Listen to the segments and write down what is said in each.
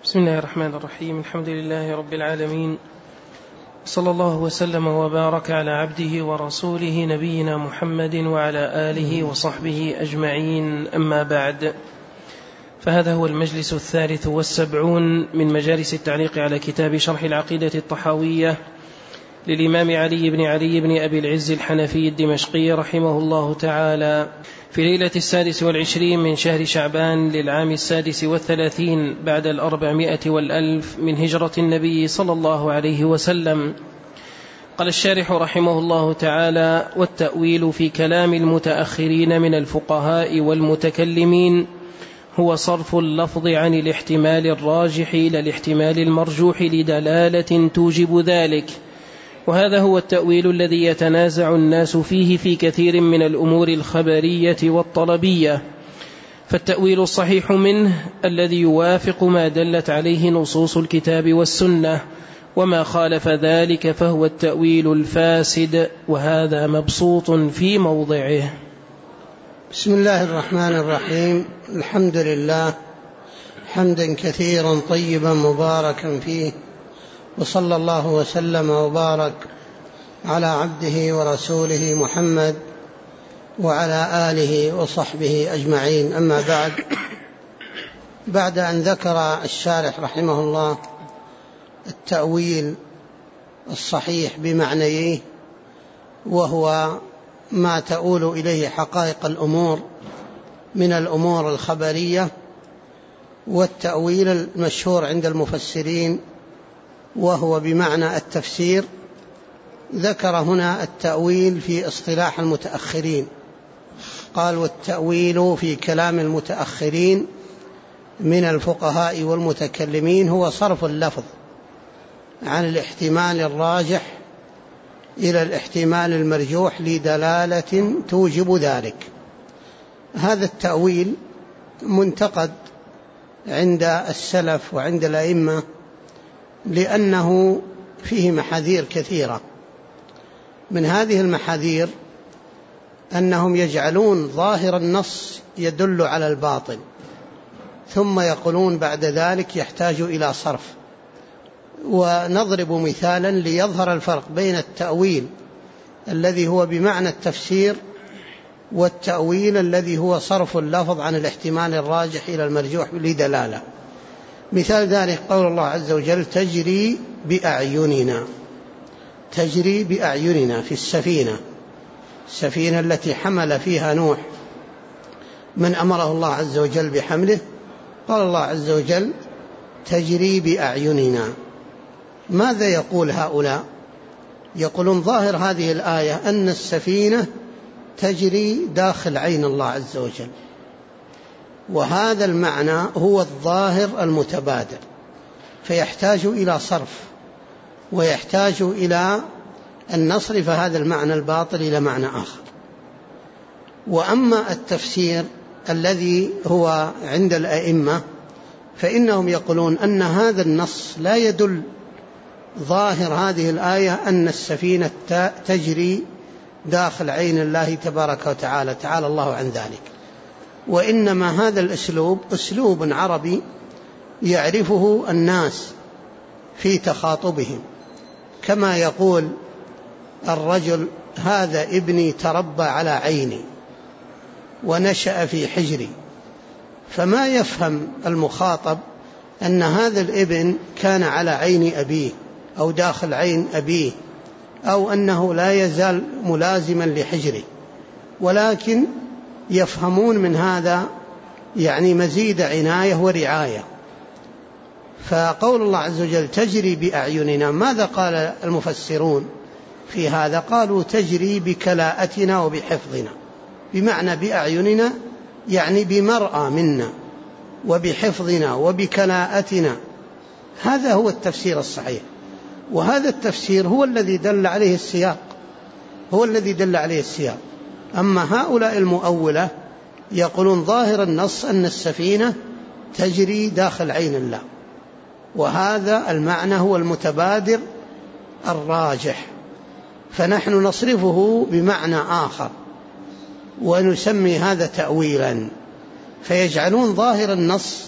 بسم الله الرحمن الرحيم. الحمد لله رب العالمين، صلى الله وسلم وبارك على عبده ورسوله نبينا محمد وعلى آله وصحبه أجمعين، أما بعد، فهذا هو المجلس 73 من مجالس التعليق على كتاب شرح العقيدة الطحاوية للإمام علي بن أبي العز الحنفي الدمشقي رحمه الله تعالى، في ليلة 26 من شهر شعبان للعام 36 بعد 400 والألف من هجرة النبي صلى الله عليه وسلم. قال الشارح رحمه الله تعالى: والتأويل في كلام المتأخرين من الفقهاء والمتكلمين هو صرف اللفظ عن الاحتمال الراجح إلى الاحتمال المرجوح لدلالة توجب ذلك، وهذا هو التأويل الذي يتنازع الناس فيه في كثير من الأمور الخبرية والطلبية. فالتأويل الصحيح منه الذي يوافق ما دلت عليه نصوص الكتاب والسنة، وما خالف ذلك فهو التأويل الفاسد، وهذا مبسوط في موضعه. بسم الله الرحمن الرحيم. الحمد لله حمدا كثيرا طيبا مباركا فيه، وصلى الله وسلم وبارك على عبده ورسوله محمد وعلى آله وصحبه أجمعين، أما بعد أن ذكر الشارح رحمه الله التأويل الصحيح بمعنيه، وهو ما تؤول إليه حقائق الأمور من الأمور الخبرية، والتأويل المشهور عند المفسرين وهو بمعنى التفسير. ذكر هنا التأويل في اصطلاح المتأخرين، قال: والتأويل في كلام المتأخرين من الفقهاء والمتكلمين هو صرف اللفظ عن الاحتمال الراجح إلى الاحتمال المرجوح لدلالة توجب ذلك. هذا التأويل منتقد عند السلف وعند الأئمة، لأنه فيه محاذير كثيرة. من هذه المحاذير أنهم يجعلون ظاهر النص يدل على الباطل، ثم يقولون بعد ذلك يحتاج إلى صرف. ونضرب مثالا ليظهر الفرق بين التأويل الذي هو بمعنى التفسير والتأويل الذي هو صرف اللفظ عن الاحتمال الراجح إلى المرجوح لدلالة. مثال ذلك قول الله عز وجل: تجري بأعيننا. تجري بأعيننا في السفينة التي حمل فيها نوح من أمره الله عز وجل بحمله. قال الله عز وجل: تجري بأعيننا. ماذا يقول هؤلاء؟ يقولون ظاهر هذه الآية أن السفينة تجري داخل عين الله عز وجل، وهذا المعنى هو الظاهر المتبادر، فيحتاج إلى صرف، ويحتاج إلى أن نصرف هذا المعنى الباطل إلى معنى آخر. وأما التفسير الذي هو عند الأئمة فإنهم يقولون أن هذا النص لا يدل ظاهر هذه الآية أن السفينة تجري داخل عين الله تبارك وتعالى، تعالى الله عن ذلك، وإنما هذا الأسلوب أسلوب عربي يعرفه الناس في تخاطبهم، كما يقول الرجل: هذا ابني تربى على عيني ونشأ في حجري. فما يفهم المخاطب أن هذا الابن كان على عين أبيه أو داخل عين أبيه، أو أنه لا يزال ملازما لحجره، ولكن يفهمون من هذا يعني مزيد عناية ورعاية. فقول الله عز وجل: تجري بأعيننا، ماذا قال المفسرون في هذا؟ قالوا: تجري بكلاءتنا وبحفظنا، بمعنى بأعيننا يعني بمرأى منا، وبحفظنا وبكلاءتنا. هذا هو التفسير الصحيح، وهذا التفسير هو الذي دل عليه السياق، أما هؤلاء المؤولة يقولون ظاهر النص أن السفينة تجري داخل عين الله، وهذا المعنى هو المتبادر الراجح، فنحن نصرفه بمعنى آخر ونسمي هذا تأويلا. فيجعلون ظاهر النص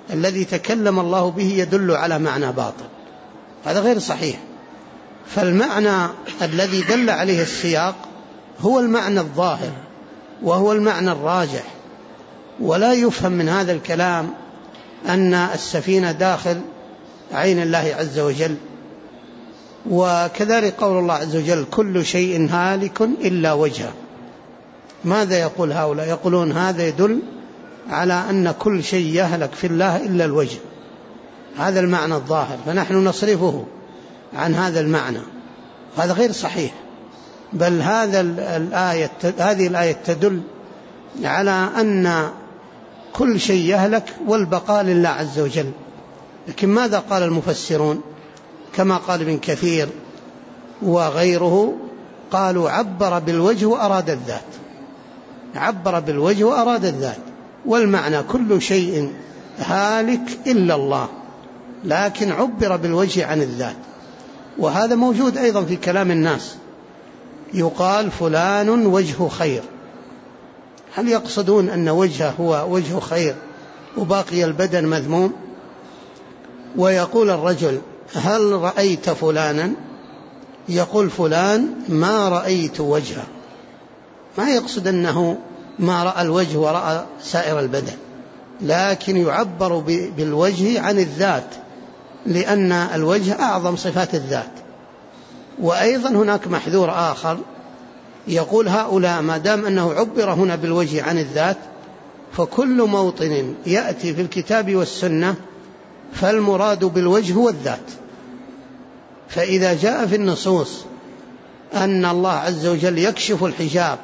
الذي تكلم الله به يدل على معنى باطل، هذا غير صحيح. فالمعنى الذي دل عليه السياق هو المعنى الظاهر وهو المعنى الراجح، ولا يفهم من هذا الكلام أن السفينة داخل عين الله عز وجل. وكذلك قول الله عز وجل كل شيء هالك إلا وجهه. ماذا يقول هؤلاء؟ يقولون هذا يدل على أن كل شيء يهلك في الله إلا الوجه، هذا المعنى الظاهر، فنحن نصرفه عن هذا المعنى، هذا غير صحيح. بل هذه الآية تدل على أن كل شيء يهلك والبقاء لله عز وجل. لكن ماذا قال المفسرون؟ كما قال ابن كثير وغيره، قالوا عبر بالوجه وأراد الذات، عبر بالوجه وأراد الذات، والمعنى كل شيء هالك إلا الله، لكن عبر بالوجه عن الذات. وهذا موجود أيضا في كلام الناس، يقال فلان وجه خير، هل يقصدون أن وجهه هو وجه خير وباقي البدن مذموم؟ ويقول الرجل هل رأيت فلانا؟ يقول فلان ما رأيت وجهه، ما يقصد أنه ما رأى الوجه ورأى سائر البدن، لكن يعبر بالوجه عن الذات، لأن الوجه أعظم صفات الذات. وأيضا هناك محذور آخر، يقول هؤلاء ما دام أنه عبر هنا بالوجه عن الذات، فكل موطن يأتي في الكتاب والسنة فالمراد بالوجه هو الذات. فإذا جاء في النصوص أن الله عز وجل يكشف الحجاب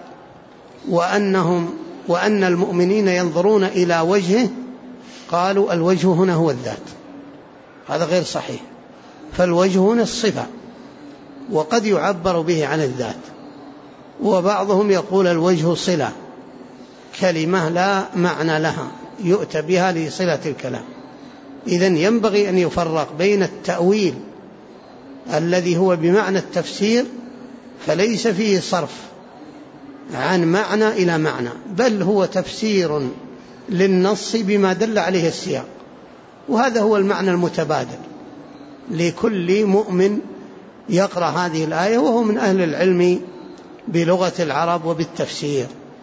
وأن المؤمنين ينظرون إلى وجهه، قالوا الوجه هنا هو الذات، هذا غير صحيح. فالوجه هنا الصفة، وقد يعبر به عن الذات. وبعضهم يقول الوجه صلة، كلمة لا معنى لها يؤتى بها لصلة الكلام. إذن ينبغي أن يفرق بين التأويل الذي هو بمعنى التفسير، فليس فيه صرف عن معنى إلى معنى، بل هو تفسير للنص بما دل عليه السياق، وهذا هو المعنى المتبادل لكل مؤمن يقرأ هذه الآية وهو من أهل العلم بلغة العرب وبالتفسير.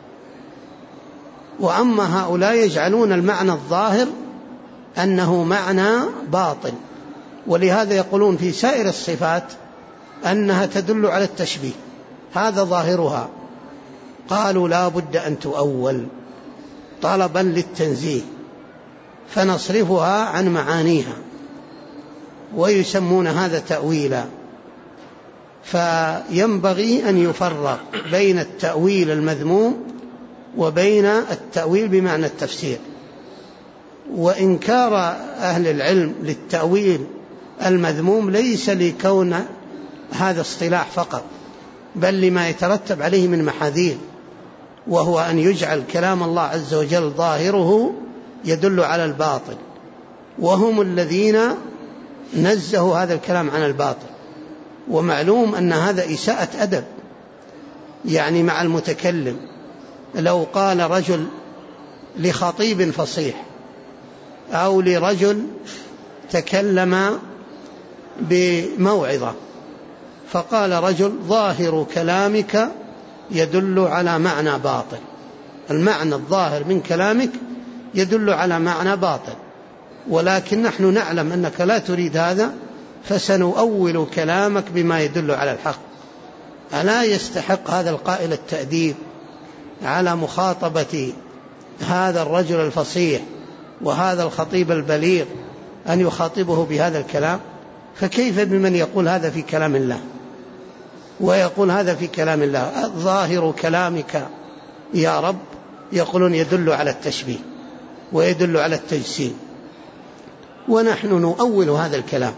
وأما هؤلاء يجعلون المعنى الظاهر أنه معنى باطل، ولهذا يقولون في سائر الصفات أنها تدل على التشبيه، هذا ظاهرها. قالوا لا بد أن تؤول طلبا للتنزيه، فنصرفها عن معانيها، ويسمون هذا تأويلا. فينبغي أن يفرق بين التأويل المذموم وبين التأويل بمعنى التفسير. وإنكار أهل العلم للتأويل المذموم ليس لكون هذا اصطلاح فقط، بل لما يترتب عليه من محاذير، وهو أن يجعل كلام الله عز وجل ظاهره يدل على الباطل، وهم الذين نزهوا هذا الكلام عن الباطل. ومعلوم أن هذا إساءة أدب يعني مع المتكلم. لو قال رجل لخطيب فصيح أو لرجل تكلم بموعظة فقال رجل ظاهر كلامك يدل على معنى باطل، المعنى الظاهر من كلامك يدل على معنى باطل، ولكن نحن نعلم أنك لا تريد هذا، فسنؤول كلامك بما يدل على الحق. ألا يستحق هذا القائل التأديب على مخاطبة هذا الرجل الفصيح وهذا الخطيب البليغ أن يخاطبه بهذا الكلام؟ فكيف بمن يقول هذا في كلام الله ويقول هذا في كلام الله؟ ظاهر كلامك يا رب يقولون يدل على التشبيه ويدل على التجسيم، ونحن نؤول هذا الكلام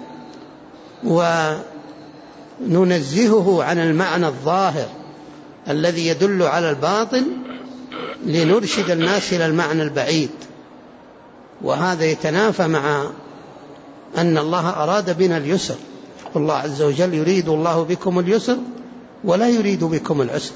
وننزهه عن المعنى الظاهر الذي يدل على الباطل لنرشد الناس إلى المعنى البعيد. وهذا يتنافى مع أن الله أراد بنا اليسر، الله عز وجل يريد الله بكم اليسر ولا يريد بكم العسر،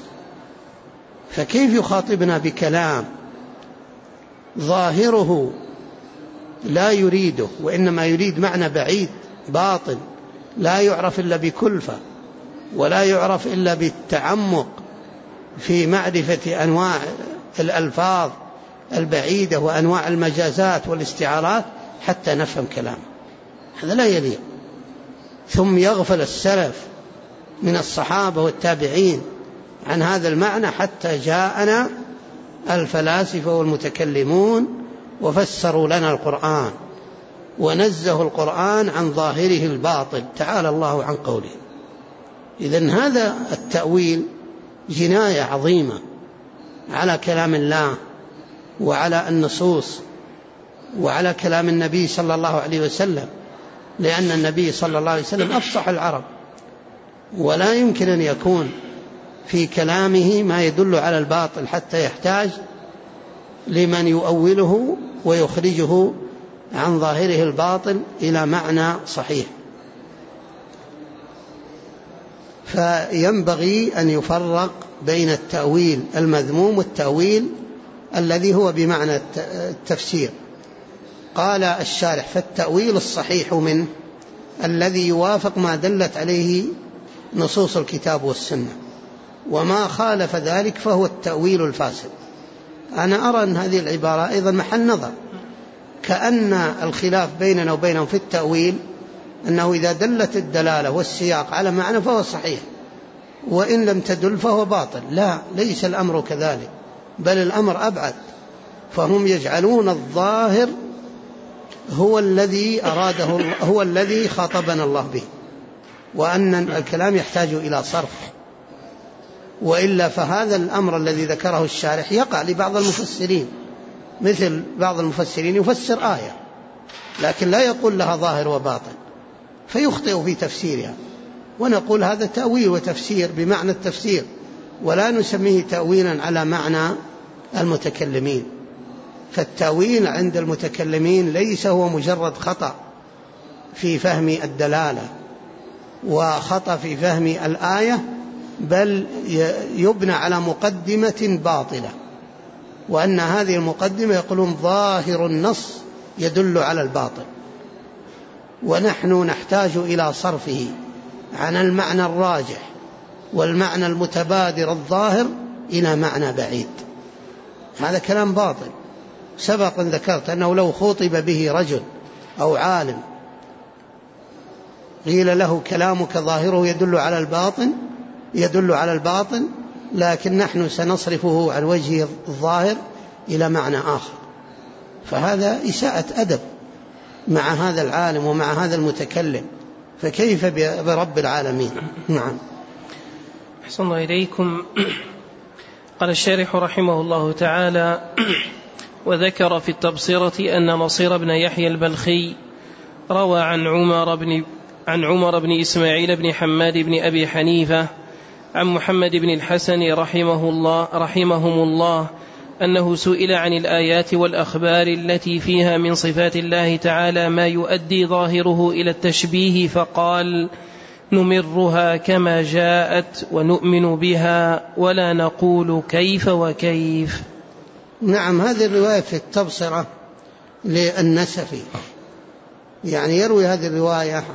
فكيف يخاطبنا بكلام ظاهره لا يريده، وإنما يريد معنى بعيد باطل لا يعرف إلا بكلفة، ولا يعرف إلا بالتعمق في معرفة أنواع الألفاظ البعيدة وأنواع المجازات والاستعارات حتى نفهم كلامه. هذا لا يليق. ثم يغفل السلف من الصحابة والتابعين عن هذا المعنى حتى جاءنا الفلاسفة والمتكلمون وفسروا لنا القرآن ونزهوا القرآن عن ظاهره الباطل، تعالى الله عن قوله. إذن هذا التأويل جناية عظيمة على كلام الله وعلى النصوص وعلى كلام النبي صلى الله عليه وسلم، لأن النبي صلى الله عليه وسلم أفصح العرب، ولا يمكن أن يكون في كلامه ما يدل على الباطل حتى يحتاج لمن يؤوله ويخرجه عن ظاهره الباطل إلى معنى صحيح. فينبغي أن يفرق بين التأويل المذموم والتأويل الذي هو بمعنى التفسير. قال الشارح: فالتأويل الصحيح منه الذي يوافق ما دلت عليه نصوص الكتاب والسنة، وما خالف ذلك فهو التأويل الفاسد. أنا أرى أن هذه العبارة أيضا محل نظر، كأن الخلاف بيننا وبينهم في التأويل أنه إذا دلت الدلالة والسياق على معنى فهو صحيح، وإن لم تدل فهو باطل. لا، ليس الأمر كذلك، بل الأمر أبعد، فهم يجعلون الظاهر هو الذي أراده الله، هو الذي خاطبنا الله به، وأن الكلام يحتاج إلى صرف، وإلا فهذا الأمر الذي ذكره الشارح يقع لبعض المفسرين، مثل بعض المفسرين يفسر آية لكن لا يقول لها ظاهر وباطن فيخطئ في تفسيرها، ونقول هذا تأويل وتفسير بمعنى التفسير، ولا نسميه تأويلا على معنى المتكلمين. فالتأويل عند المتكلمين ليس هو مجرد خطأ في فهم الدلالة وخطأ في فهم الآية، بل يبنى على مقدمة باطلة، وأن هذه المقدمة يقولون ظاهر النص يدل على الباطل، ونحن نحتاج إلى صرفه عن المعنى الراجح والمعنى المتبادر الظاهر إلى معنى بعيد. هذا كلام باطل. سبق أن ذكرت أنه لو خطب به رجل أو عالم قيل له كلامك ظاهره يدل على الباطن، لكن نحن سنصرفه عن وجهه الظاهر إلى معنى آخر، فهذا إساءة أدب مع هذا العالم ومع هذا المتكلم، فكيف برب العالمين؟ نعم. أحسن الله إليكم. قال الشارح رحمه الله تعالى: وذكر في التبصرة أن نصير بن يحيى البلخي روى عن عمر بن إسماعيل بن حماد بن أبي حنيفة عن محمد بن الحسن رحمهم الله أنه سئل عن الآيات والأخبار التي فيها من صفات الله تعالى ما يؤدي ظاهره إلى التشبيه، فقال: نمرها كما جاءت ونؤمن بها ولا نقول كيف وكيف. نعم، هذه الرواية في التبصرة للنسفي، يعني يروي هذه الرواية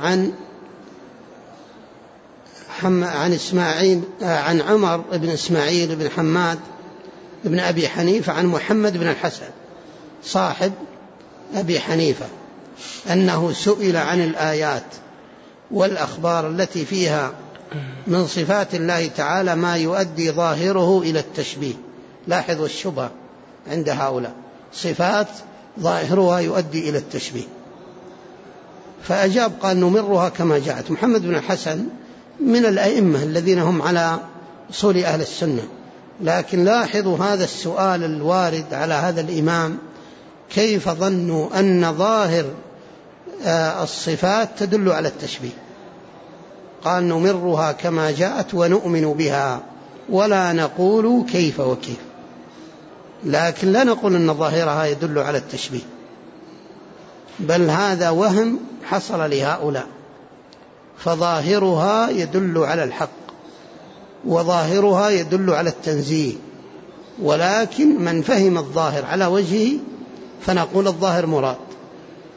عن عمر بن إسماعيل بن حماد بن أبي حنيفة عن محمد بن الحسن صاحب أبي حنيفة أنه سئل عن الآيات والأخبار التي فيها من صفات الله تعالى ما يؤدي ظاهره إلى التشبيه. لاحظوا الشبهة عند هؤلاء، صفات ظاهرها يؤدي إلى التشبيه، فأجاب قال: نمرها كما جاءت. محمد بن الحسن من الأئمة الذين هم على أصول أهل السنة، لكن لاحظوا هذا السؤال الوارد على هذا الإمام: كيف ظنوا أن ظاهر الصفات تدل على التشبيه؟ قال: نمرها كما جاءت ونؤمن بها ولا نقول كيف وكيف، لكن لا نقول أن ظاهرها يدل على التشبيه، بل هذا وهم حصل لهؤلاء، فظاهرها يدل على الحق وظاهرها يدل على التنزيه، ولكن من فهم الظاهر على وجهه فنقول الظاهر مراد،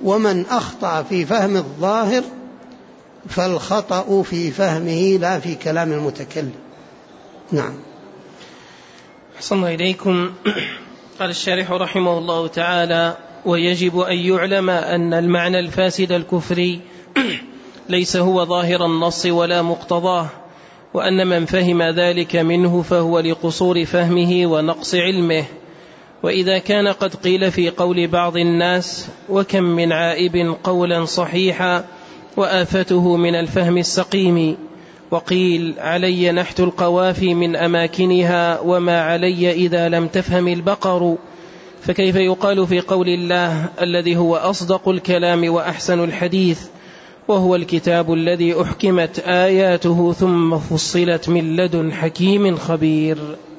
ومن أخطأ في فهم الظاهر فالخطأ في فهمه لا في كلام المتكلم. نعم. أحسن إليكم. قال الشارح رحمه الله تعالى: ويجب أن يعلم أن المعنى الفاسد الكفري ليس هو ظاهر النص ولا مقتضاه، وأن من فهم ذلك منه فهو لقصور فهمه ونقص علمه. وإذا كان قد قيل في قول بعض الناس: وكم من عائب قولا صحيحا وآفته من الفهم السقيم، وقيل: علي نحت القوافي من أماكنها وما علي إذا لم تفهم البقر، فكيف يقال في قول الله الذي هو أصدق الكلام وأحسن الحديث، وهو الكتاب الذي أحكمت آياته ثم فصلت من لدن حكيم خبير؟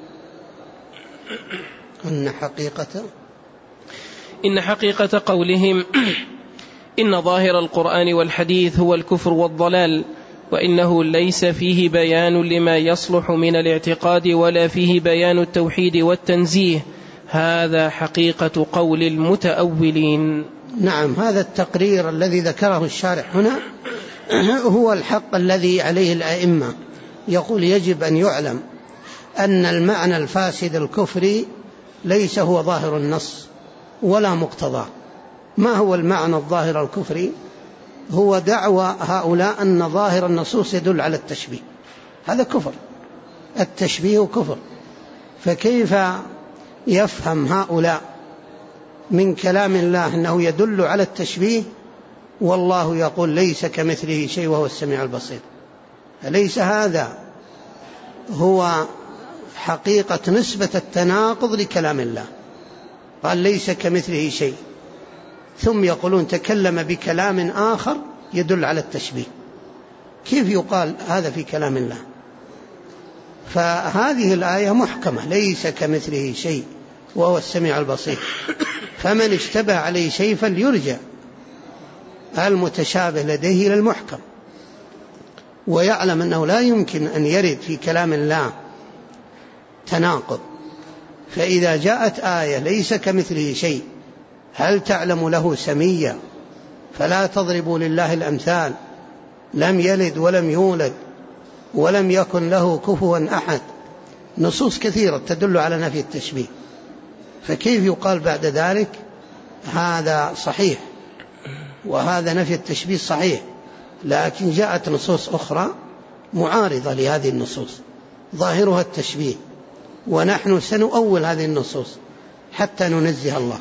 إن حقيقة قولهم إن ظاهر القرآن والحديث هو الكفر والضلال، وإنه ليس فيه بيان لما يصلح من الاعتقاد ولا فيه بيان التوحيد والتنزيه، هذا حقيقة قول المتأولين. نعم، هذا التقرير الذي ذكره الشارح هنا هو الحق الذي عليه الأئمة. يقول: يجب أن يعلم أن المعنى الفاسد الكفري ليس هو ظاهر النص ولا مقتضاه. ما هو المعنى الظاهر الكفري؟ هو دعوى هؤلاء أن ظاهر النصوص يدل على التشبيه، هذا كفر، التشبيه كفر. فكيف يفهم هؤلاء من كلام الله أنه يدل على التشبيه والله يقول ليس كمثله شيء وهو السميع البصير؟ أليس هذا هو حقيقة نسبة التناقض لكلام الله؟ قال ليس كمثله شيء، ثم يقولون تكلم بكلام آخر يدل على التشبيه. كيف يقال هذا في كلام الله؟ فهذه الآية محكمة: ليس كمثله شيء وهو السميع البصير، فمن اشتبه عليه شيء فليرجع المتشابه لديه إلى المحكم، ويعلم أنه لا يمكن أن يرد في كلام الله تناقض. فإذا جاءت آية ليس كمثله شيء، هل تعلم له سميا؟ فلا تضربوا لله الأمثال، لم يلد ولم يولد ولم يكن له كفوا أحد، نصوص كثيرة تدل على نفي التشبيه. فكيف يقال بعد ذلك هذا صحيح وهذا نفي التشبيه صحيح؟ لكن جاءت نصوص أخرى معارضة لهذه النصوص ظاهرها التشبيه، ونحن سنؤول هذه النصوص حتى ننزه الله.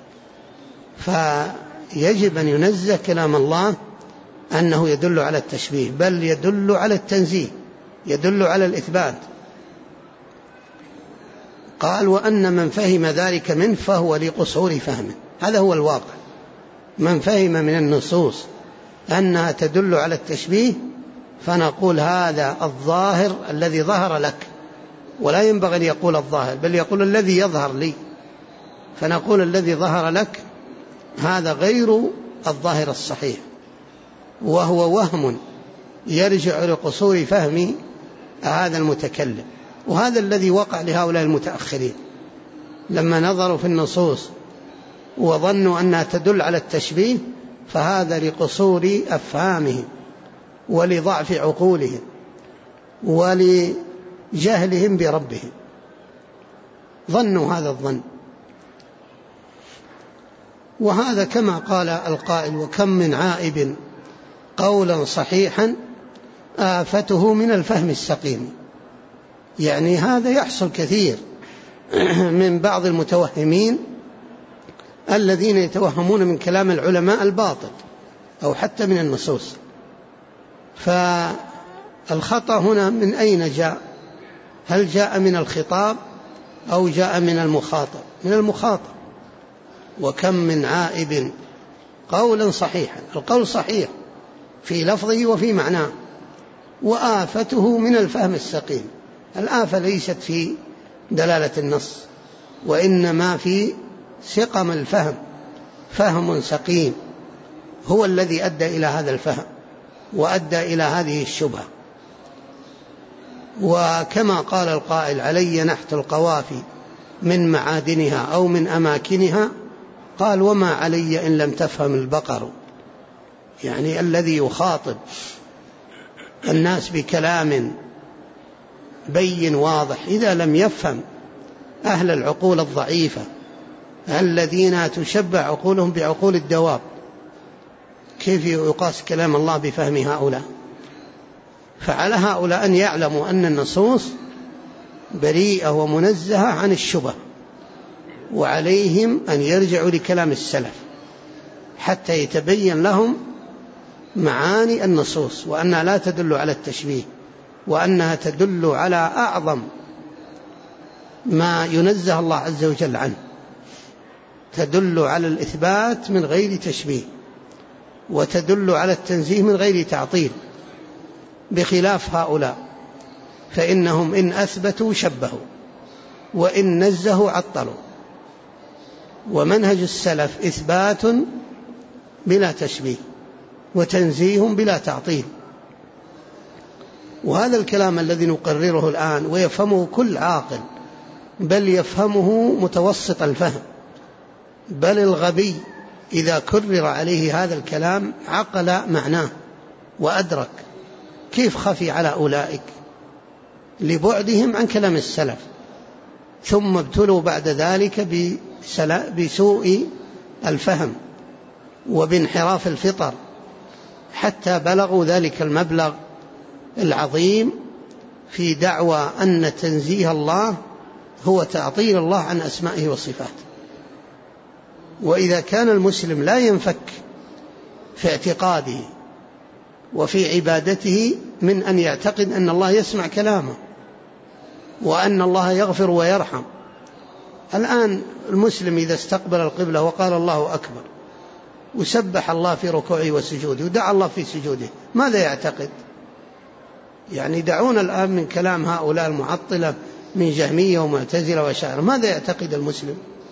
فيجب أن ينزه كلام الله أنه يدل على التشبيه، بل يدل على التنزيه، يدل على الإثبات. قال: وأن من فهم ذلك منه فهو لقصور فهمه. هذا هو الواقع، من فهم من النصوص أنها تدل على التشبيه فنقول هذا الظاهر الذي ظهر لك، ولا ينبغي أن يقول الظاهر بل يقول الذي يظهر لي، فنقول الذي ظهر لك هذا غير الظاهر الصحيح، وهو وهم يرجع لقصور فهم هذا المتكلم. وهذا الذي وقع لهؤلاء المتأخرين لما نظروا في النصوص وظنوا أنها تدل على التشبيه، فهذا لقصور أفهامهم ولضعف عقولهم ولجهلهم بربهم، ظنوا هذا الظن. وهذا كما قال القائل: وكم من عائب قولا صحيحا آفته من الفهم السقيم. يعني هذا يحصل كثير من بعض المتوهمين الذين يتوهمون من كلام العلماء الباطل أو حتى من النصوص. فالخطأ هنا من أين جاء؟ هل جاء من الخطاب أو جاء من المخاطب؟ من المخاطب. وكم من عائب قولا صحيحا، القول صحيح في لفظه وفي معناه، وآفته من الفهم السقيم. الآفة ليست في دلالة النص، وإنما في سقم الفهم، فهم سقيم هو الذي أدى إلى هذا الفهم وأدى إلى هذه الشبهة. وكما قال القائل: علي نحت القوافي من معادنها أو من أماكنها قال وما علي إن لم تفهم البقر، يعني الذي يخاطب الناس بكلام بين واضح إذا لم يفهم أهل العقول الضعيفة الذين تشبع عقولهم بعقول الدواب، كيف يقاس كلام الله بفهم هؤلاء؟ فعلى هؤلاء أن يعلموا أن النصوص بريئة ومنزهة عن الشبه، وعليهم أن يرجعوا لكلام السلف حتى يتبين لهم معاني النصوص، وأنها لا تدل على التشبيه، وأنها تدل على أعظم ما ينزه الله عز وجل عنه، تدل على الإثبات من غير تشبيه، وتدل على التنزيه من غير تعطيل، بخلاف هؤلاء فإنهم إن أثبتوا شبهوا، وإن نزهوا عطلوا. ومنهج السلف إثبات بلا تشبيه، وتنزيه بلا تعطيل. وهذا الكلام الذي نقرره الآن ويفهمه كل عاقل، بل يفهمه متوسط الفهم، بل الغبي إذا كرر عليه هذا الكلام عقل معناه وأدرك كيف خفي على أولئك لبعدهم عن كلام السلف، ثم ابتلوا بعد ذلك بسوء الفهم وبانحراف الفطر، حتى بلغوا ذلك المبلغ العظيم في دعوى أن تنزيه الله هو تعطيل الله عن أسمائه وصفاته. وإذا كان المسلم لا ينفك في اعتقاده وفي عبادته من أن يعتقد أن الله يسمع كلامه، وأن الله يغفر ويرحم. الآن المسلم إذا استقبل القبلة وقال الله أكبر وسبح الله في ركوعه وسجوده ودعا الله في سجوده، ماذا يعتقد؟ يعني دعونا الآن من كلام هؤلاء المعطلة من جهمية ومعتزلة وأشاعرة، ماذا يعتقد المسلم؟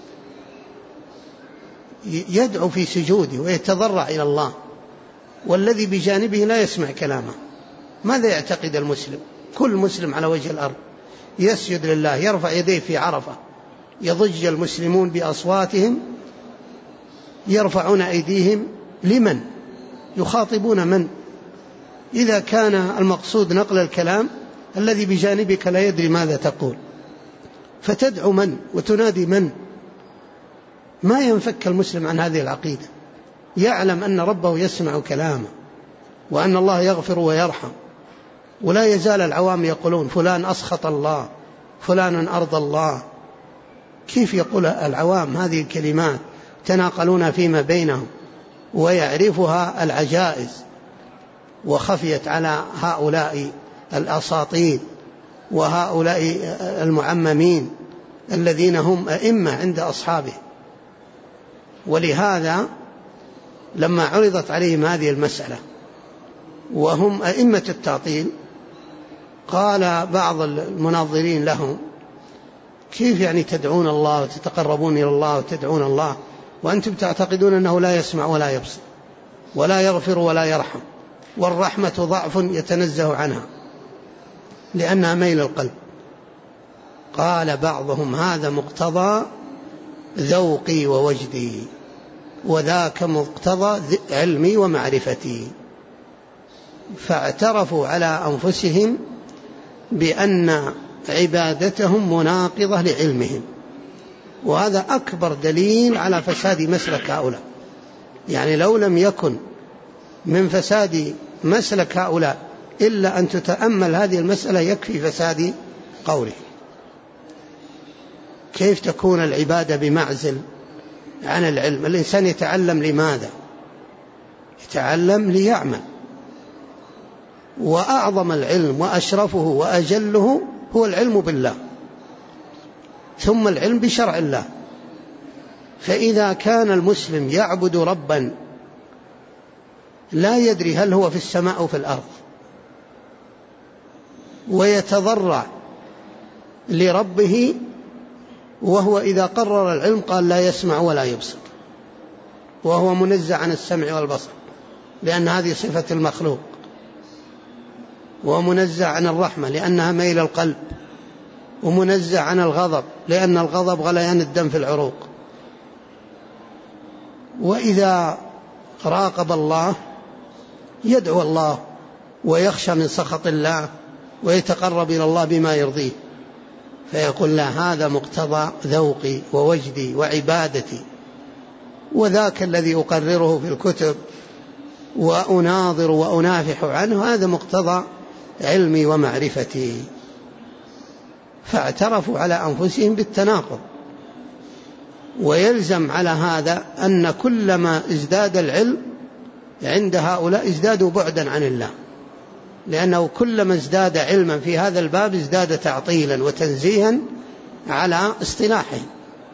يدعو في سجوده ويتضرع إلى الله، والذي بجانبه لا يسمع كلامه، ماذا يعتقد المسلم؟ كل مسلم على وجه الأرض يسجد لله، يرفع يديه في عرفة، يضج المسلمون بأصواتهم يرفعون أيديهم لمن؟ يخاطبون من؟ إذا كان المقصود نقل الكلام الذي بجانبك لا يدري ماذا تقول، فتدعو من وتنادي من؟ ما ينفك المسلم عن هذه العقيدة، يعلم أن ربه يسمع كلامه، وأن الله يغفر ويرحم. ولا يزال العوام يقولون فلان أسخط الله، فلان أرضى الله. كيف يقول العوام هذه الكلمات تناقلون فيما بينهم ويعرفها العجائز، وخفيت على هؤلاء الأساطين وهؤلاء المعممين الذين هم أئمة عند أصحابه. ولهذا لما عرضت عليهم هذه المسألة وهم أئمة التعطيل، قال بعض المناظرين لهم كيف يعني تدعون الله وتتقربون إلى الله وتدعون الله وأنتم تعتقدون أنه لا يسمع ولا يبصر ولا يغفر ولا يرحم، والرحمة ضعف يتنزه عنها لأنها ميل القلب. قال بعضهم هذا مقتضى ذوقي ووجدي، وذاك مقتضى علمي ومعرفتي. فاعترفوا على أنفسهم بأن عبادتهم مناقضة لعلمهم، وهذا أكبر دليل على فساد مسلك هؤلاء. يعني لو لم يكن من فساد مسلك هؤلاء إلا أن تتأمل هذه المسألة يكفي فساد قوله. كيف تكون العبادة بمعزل عن العلم؟ الإنسان يتعلم لماذا؟ يتعلم ليعمل، وأعظم العلم وأشرفه وأجله هو العلم بالله، ثم العلم بشرع الله. فإذا كان المسلم يعبد ربا لا يدري هل هو في السماء أو في الأرض، ويتضرع لربه وهو إذا قرر العلم قال لا يسمع ولا يبصر، وهو منزه عن السمع والبصر لأن هذه صفة المخلوق، ومنزه عن الرحمة لأنها ميل القلب، ومنزه عن الغضب لأن الغضب غليان الدم في العروق. وإذا راقب الله يدعو الله ويخشى من سخط الله ويتقرب إلى الله بما يرضيه، فيقول لا، هذا مقتضى ذوقي ووجدي وعبادتي، وذاك الذي أقرره في الكتب وأناظر وأنافح عنه هذا مقتضى علمي ومعرفتي. فاعترفوا على أنفسهم بالتناقض. ويلزم على هذا أن كلما ازداد العلم عند هؤلاء ازدادوا بعدا عن الله، لأنه كلما ازداد علما في هذا الباب ازداد تعطيلا وتنزيها على اصطلاحهم.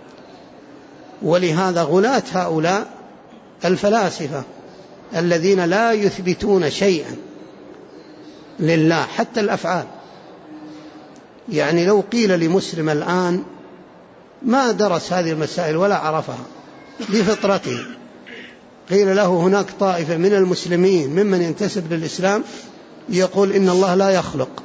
ولهذا غلاة هؤلاء الفلاسفة الذين لا يثبتون شيئا لله حتى الأفعال. يعني لو قيل لمسلم الآن ما درس هذه المسائل ولا عرفها بفطرته، قيل له هناك طائفة من المسلمين ممن ينتسب للإسلام يقول إن الله لا يخلق،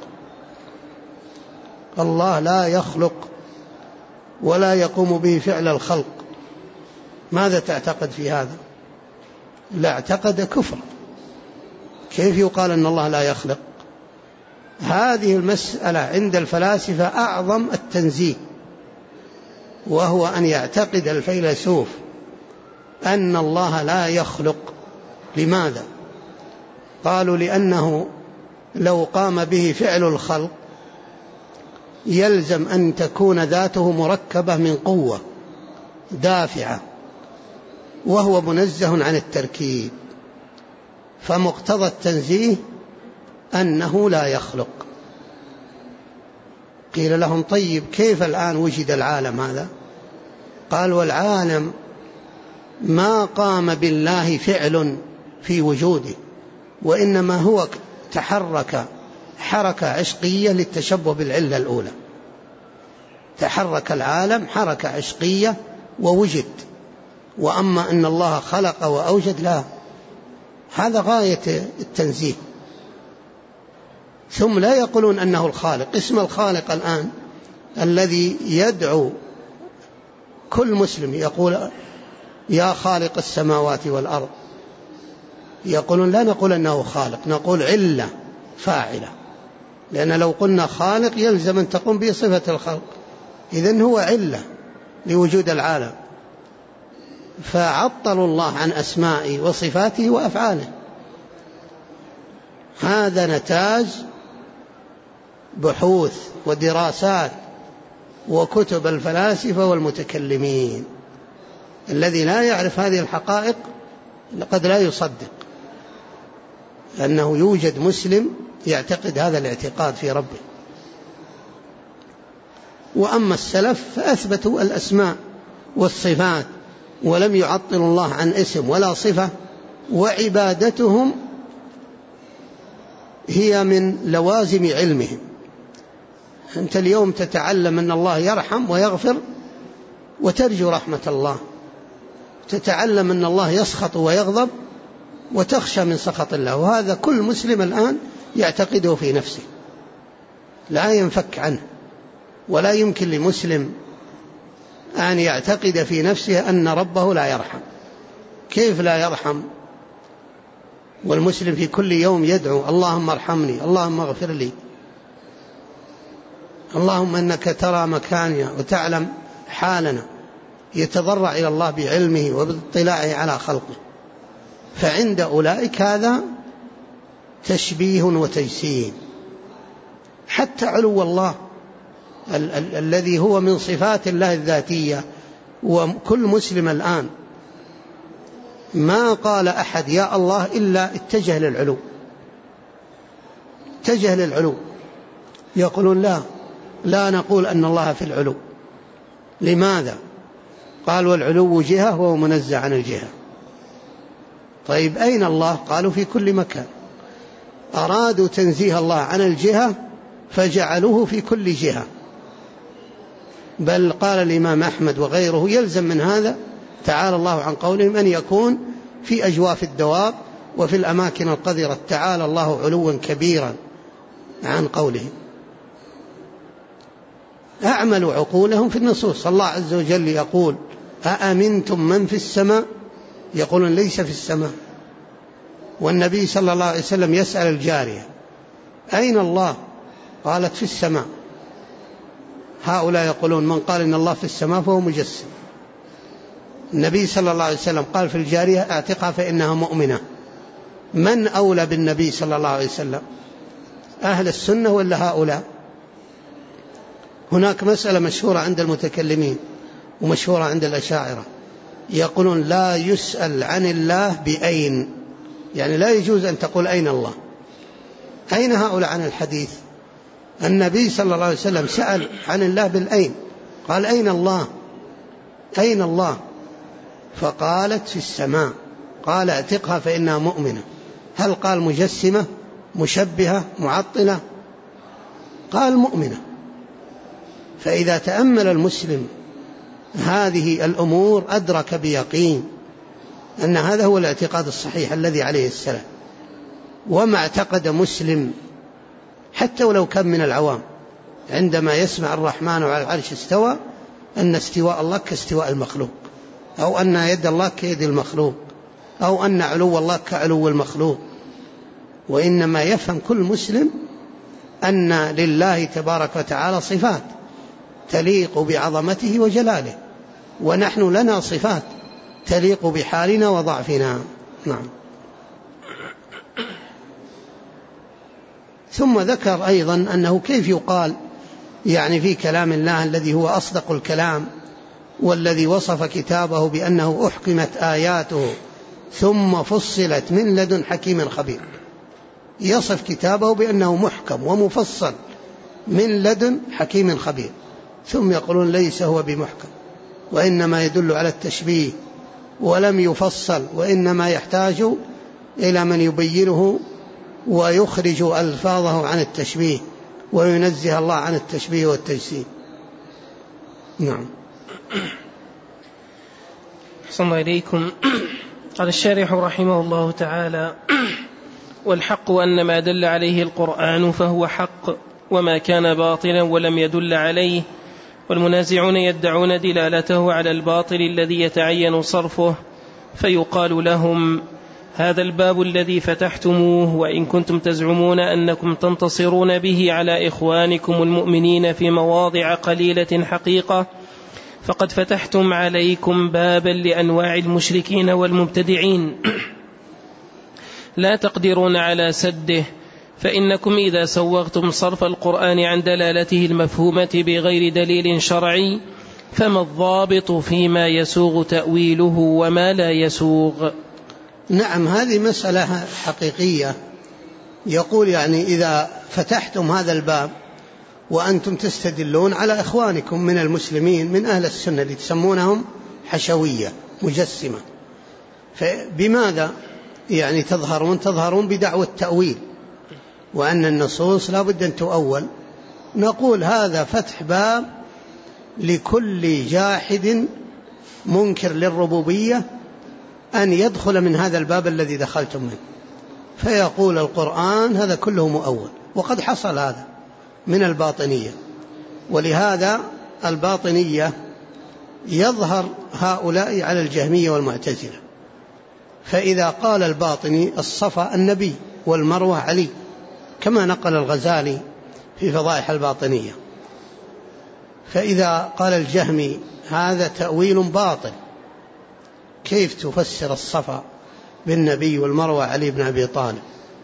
الله لا يخلق ولا يقوم به فعل الخلق، ماذا تعتقد في هذا؟ لا، اعتقد كفر. كيف يقال أن الله لا يخلق؟ هذه المسألة عند الفلاسفة أعظم التنزيه، وهو أن يعتقد الفيلسوف أن الله لا يخلق. لماذا؟ قالوا لأنه لو قام به فعل الخلق يلزم أن تكون ذاته مركبة من قوة دافعة، وهو منزه عن التركيب، فمقتضى التنزيه أنه لا يخلق. قيل لهم طيب كيف الآن وجد العالم هذا؟ قال والعالم ما قام بالله فعل في وجوده، وإنما هو تحرك حركة عشقية للتشبه بالعلة الأولى. تحرك العالم حركة عشقية ووجد، وأما أن الله خلق وأوجد لا، هذا غاية التنزيه. ثم لا يقولون أنه الخالق. اسم الخالق الآن الذي يدعو كل مسلم يقول يا خالق السماوات والأرض، يقولون لا نقول أنه خالق، نقول علة فاعلة، لأن لو قلنا خالق يلزم أن تقوم به صفة الخلق، إذن هو علة لوجود العالم. فعطلوا الله عن أسمائه وصفاته وأفعاله. هذا نتاج بحوث ودراسات وكتب الفلاسفة والمتكلمين. الذي لا يعرف هذه الحقائق قد لا يصدق أنه يوجد مسلم يعتقد هذا الاعتقاد في ربه. وأما السلف فأثبتوا الأسماء والصفات ولم يعطلوا الله عن اسم ولا صفة، وعبادتهم هي من لوازم علمهم. أنت اليوم تتعلم أن الله يرحم ويغفر وترجو رحمة الله، تتعلم أن الله يسخط ويغضب وتخشى من سخط الله، وهذا كل مسلم الآن يعتقده في نفسه لا ينفك عنه. ولا يمكن لمسلم أن يعتقد في نفسه أن ربه لا يرحم. كيف لا يرحم والمسلم في كل يوم يدعو اللهم ارحمني، اللهم اغفر لي، اللهم إنك ترى مكاننا وتعلم حالنا، يتضرع إلى الله بعلمه وباطلاعه على خلقه. فعند أولئك هذا تشبيه وتجسيم. حتى علو الله الذي هو من صفات الله الذاتية، وكل مسلم الآن ما قال أحد يا الله إلا اتجه للعلو، اتجه للعلو. يقولون لا نقول أن الله في العلو. لماذا؟ قال والعلو جهة وهو منزه عن الجهة. طيب أين الله؟ قالوا في كل مكان. أرادوا تنزيه الله عن الجهة فجعلوه في كل جهة. بل قال الإمام أحمد وغيره يلزم من هذا تعالى الله عن قولهم أن يكون في أجواف الدواب وفي الأماكن القذرة. تعالى الله علوا كبيرا عن قولهم. أعملوا عقولهم في النصوص. الله عز وجل يقول أأمنتم من في السماء يقولون ليس في السماء. والنبي صلى الله عليه وسلم يسأل الجارية أين الله؟ قالت في السماء. هؤلاء يقولون من قال إن الله في السماء فهو مجسم. النبي صلى الله عليه وسلم قال في الجارية اعتقها فإنها مؤمنة. من أولى بالنبي صلى الله عليه وسلم؟ أهل السنة ولا هؤلاء؟ هناك مسألة مشهورة عند المتكلمين ومشهورة عند الأشاعرة، يقولون لا يسأل عن الله بأين، يعني لا يجوز أن تقول أين الله. أين هؤلاء عن الحديث؟ النبي صلى الله عليه وسلم سأل عن الله بالأين، قال أين الله؟ أين الله؟ فقالت في السماء. قال اعتقها فإنها مؤمنة. هل قال مجسمة مشبهة معطلة؟ قال مؤمنة. فإذا تأمل المسلم هذه الأمور أدرك بيقين أن هذا هو الاعتقاد الصحيح الذي عليه السلام. وما اعتقد مسلم حتى ولو كان من العوام عندما يسمع الرحمن على العرش استوى أن استواء الله كاستواء المخلوق، أو أن يد الله كيد المخلوق، أو أن علو الله كعلو المخلوق. وإنما يفهم كل مسلم أن لله تبارك وتعالى صفات تليق بعظمته وجلاله، ونحن لنا صفات تليق بحالنا وضعفنا. نعم. ثم ذكر أيضا أنه كيف يقال يعني في كلام الله الذي هو أصدق الكلام والذي وصف كتابه بأنه أحكمت آياته ثم فصلت من لدن حكيم خبير، يصف كتابه بأنه محكم ومفصل من لدن حكيم خبير، ثم يقولون ليس هو بمحكم وإنما يدل على التشبيه ولم يفصل، وإنما يحتاج إلى من يبينه ويخرج ألفاظه عن التشبيه وينزه الله عن التشبيه والتجسيم. نعم. أحسن إليكم. قال الشارح رحمه الله تعالى: والحق أن ما دل عليه القرآن فهو حق، وما كان باطلا ولم يدل عليه، والمنازعون يدعون دلالته على الباطل الذي يتعين صرفه، فيقال لهم: هذا الباب الذي فتحتموه وإن كنتم تزعمون أنكم تنتصرون به على إخوانكم المؤمنين في مواضع قليلة حقيقة، فقد فتحتم عليكم بابا لأنواع المشركين والمبتدعين لا تقدرون على سده، فإنكم إذا سوغتم صرف القرآن عن دلالته المفهومة بغير دليل شرعي فما الضابط فيما يسوغ تأويله وما لا يسوغ؟ نعم، هذه مسألة حقيقية. يقول يعني إذا فتحتم هذا الباب وأنتم تستدلون على إخوانكم من المسلمين من أهل السنة اللي تسمونهم حشوية مجسمة، فبماذا يعني تظهرون بدعوى التأويل وأن النصوص لا بد أن تؤول؟ نقول هذا فتح باب لكل جاحد منكر للربوبية أن يدخل من هذا الباب الذي دخلتم منه، فيقول القرآن هذا كله مؤول. وقد حصل هذا من الباطنية، ولهذا الباطنية يظهر هؤلاء على الجهمية والمعتزلة. فإذا قال الباطني الصفا النبي والمروة علي كما نقل الغزالي في فضائح الباطنية، فإذا قال الجهمي هذا تأويل باطل، كيف تفسر الصفا بالنبي والمروة علي بن أبي طالب؟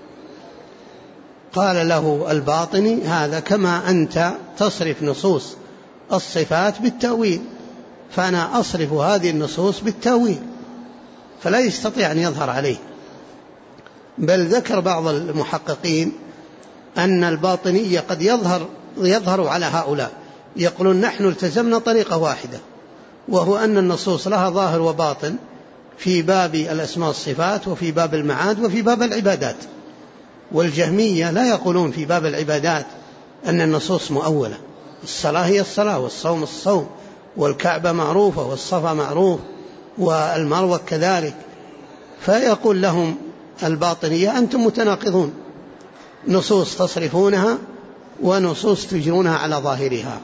قال له الباطني هذا كما أنت تصرف نصوص الصفات بالتأويل فأنا أصرف هذه النصوص بالتأويل، فلا يستطيع أن يظهر عليه. بل ذكر بعض المحققين أن الباطنية قد يظهر على هؤلاء، يقولون نحن التزمنا طريقة واحدة، وهو أن النصوص لها ظاهر وباطن في باب الأسماء والصفات وفي باب المعاد وفي باب العبادات. والجهمية لا يقولون في باب العبادات أن النصوص مؤولة، الصلاة هي الصلاة والصوم الصوم والكعبة معروفة والصفا معروف والمروة كذلك. فيقول لهم الباطنية أنتم متناقضون، نصوص تصرفونها ونصوص تجرونها على ظاهرها،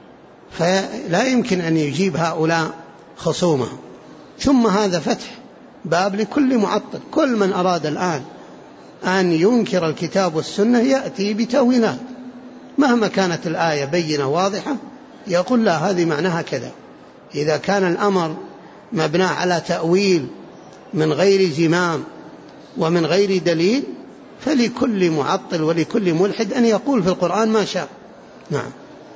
فلا يمكن أن يجيب هؤلاء خصومه. ثم هذا فتح باب لكل معطل. كل من أراد الآن أن ينكر الكتاب والسنة يأتي بتأويلات، مهما كانت الآية بينة واضحة يقول لا هذه معناها كذا. إذا كان الأمر مبنى على تأويل من غير زمام ومن غير دليل فلكل معطل ولكل ملحد أن يقول في القرآن ما شاء. نعم.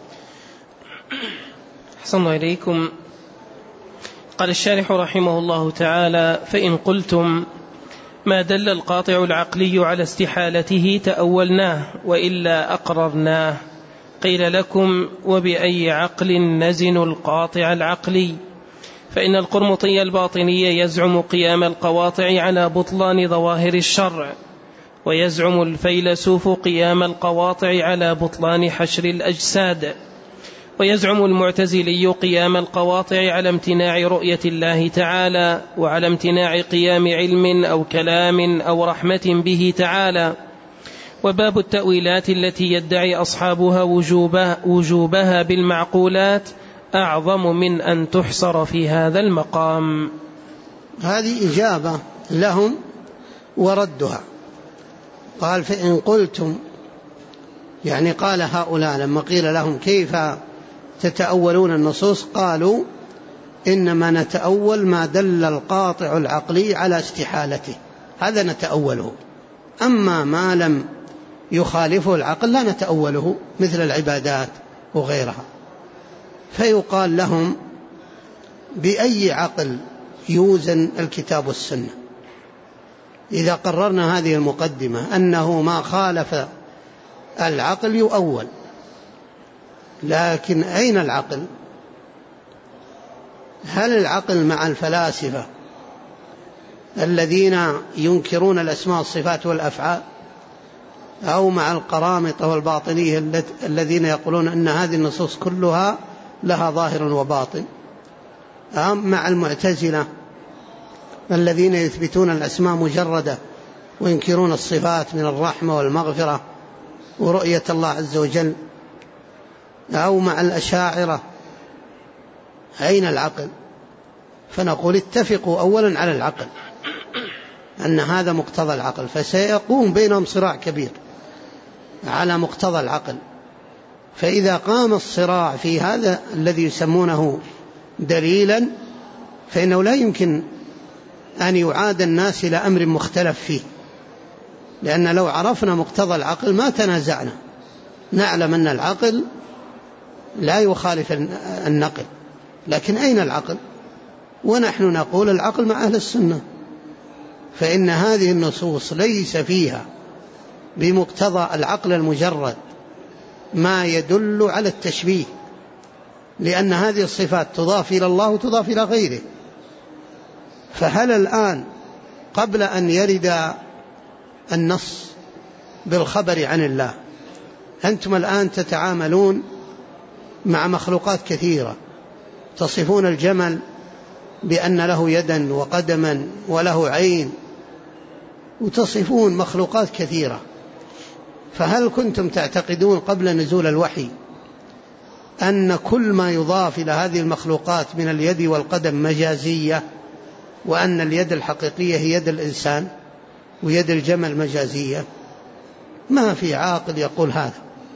أحسن الله إليكم. قال الشارح رحمه الله تعالى: فإن قلتم ما دل القاطع العقلي على استحالته تأولناه وإلا أقررناه. قيل لكم: وبأي عقل نزن القاطع العقلي؟ فإن القرمطي الباطني يزعم قيام القواطع على بطلان ظواهر الشرع، ويزعم الفيلسوف قيام القواطع على بطلان حشر الأجساد، ويزعم المعتزلي قيام القواطع على امتناع رؤية الله تعالى وعلى امتناع قيام علم أو كلام أو رحمة به تعالى. وباب التأويلات التي يدعي أصحابها وجوبها بالمعقولات أعظم من أن تحصر في هذا المقام. هذه إجابة لهم وردها. قال: فإن قلتم، يعني قال هؤلاء لما قيل لهم كيف تتأولون النصوص قالوا: إنما نتأول ما دل القاطع العقلي على استحالته، هذا نتأوله، أما ما لم يخالفه العقل لا نتأوله، مثل العبادات وغيرها. فيقال لهم: بأي عقل يوزن الكتاب والسنة؟ إذا قررنا هذه المقدمة أنه ما خالف العقل يؤول، لكن أين العقل؟ هل العقل مع الفلاسفة الذين ينكرون الأسماء والصفات والأفعال، أو مع القرامطة والباطنية الذين يقولون أن هذه النصوص كلها لها ظاهر وباطن، أم مع المعتزلة الذين يثبتون الأسماء مجردة وينكرون الصفات من الرحمة والمغفرة ورؤية الله عز وجل، أو مع الأشاعرة؟ أين العقل؟ فنقول: اتفقوا أولا على العقل، أن هذا مقتضى العقل، فسيقوم بينهم صراع كبير على مقتضى العقل. فإذا قام الصراع في هذا الذي يسمونه دليلا فإنه لا يمكن أن يعاد الناس إلى أمر مختلف فيه، لأن لو عرفنا مقتضى العقل ما تنازعنا، نعلم أن العقل لا يخالف النقل، لكن أين العقل؟ ونحن نقول العقل مع أهل السنة، فإن هذه النصوص ليس فيها بمقتضى العقل المجرد ما يدل على التشبيه، لأن هذه الصفات تضاف إلى الله وتضاف إلى غيره. فهل الآن قبل أن يرد النص بالخبر عن الله أنتم الآن تتعاملون مع مخلوقات كثيرة، تصفون الجمل بأن له يدا وقدما وله عين، وتصفون مخلوقات كثيرة، فهل كنتم تعتقدون قبل نزول الوحي أن كل ما يضاف إلى هذه المخلوقات من اليد والقدم مجازية، وأن اليد الحقيقية هي يد الإنسان ويد الجمل مجازية؟ ما في عاقل يقول هذا.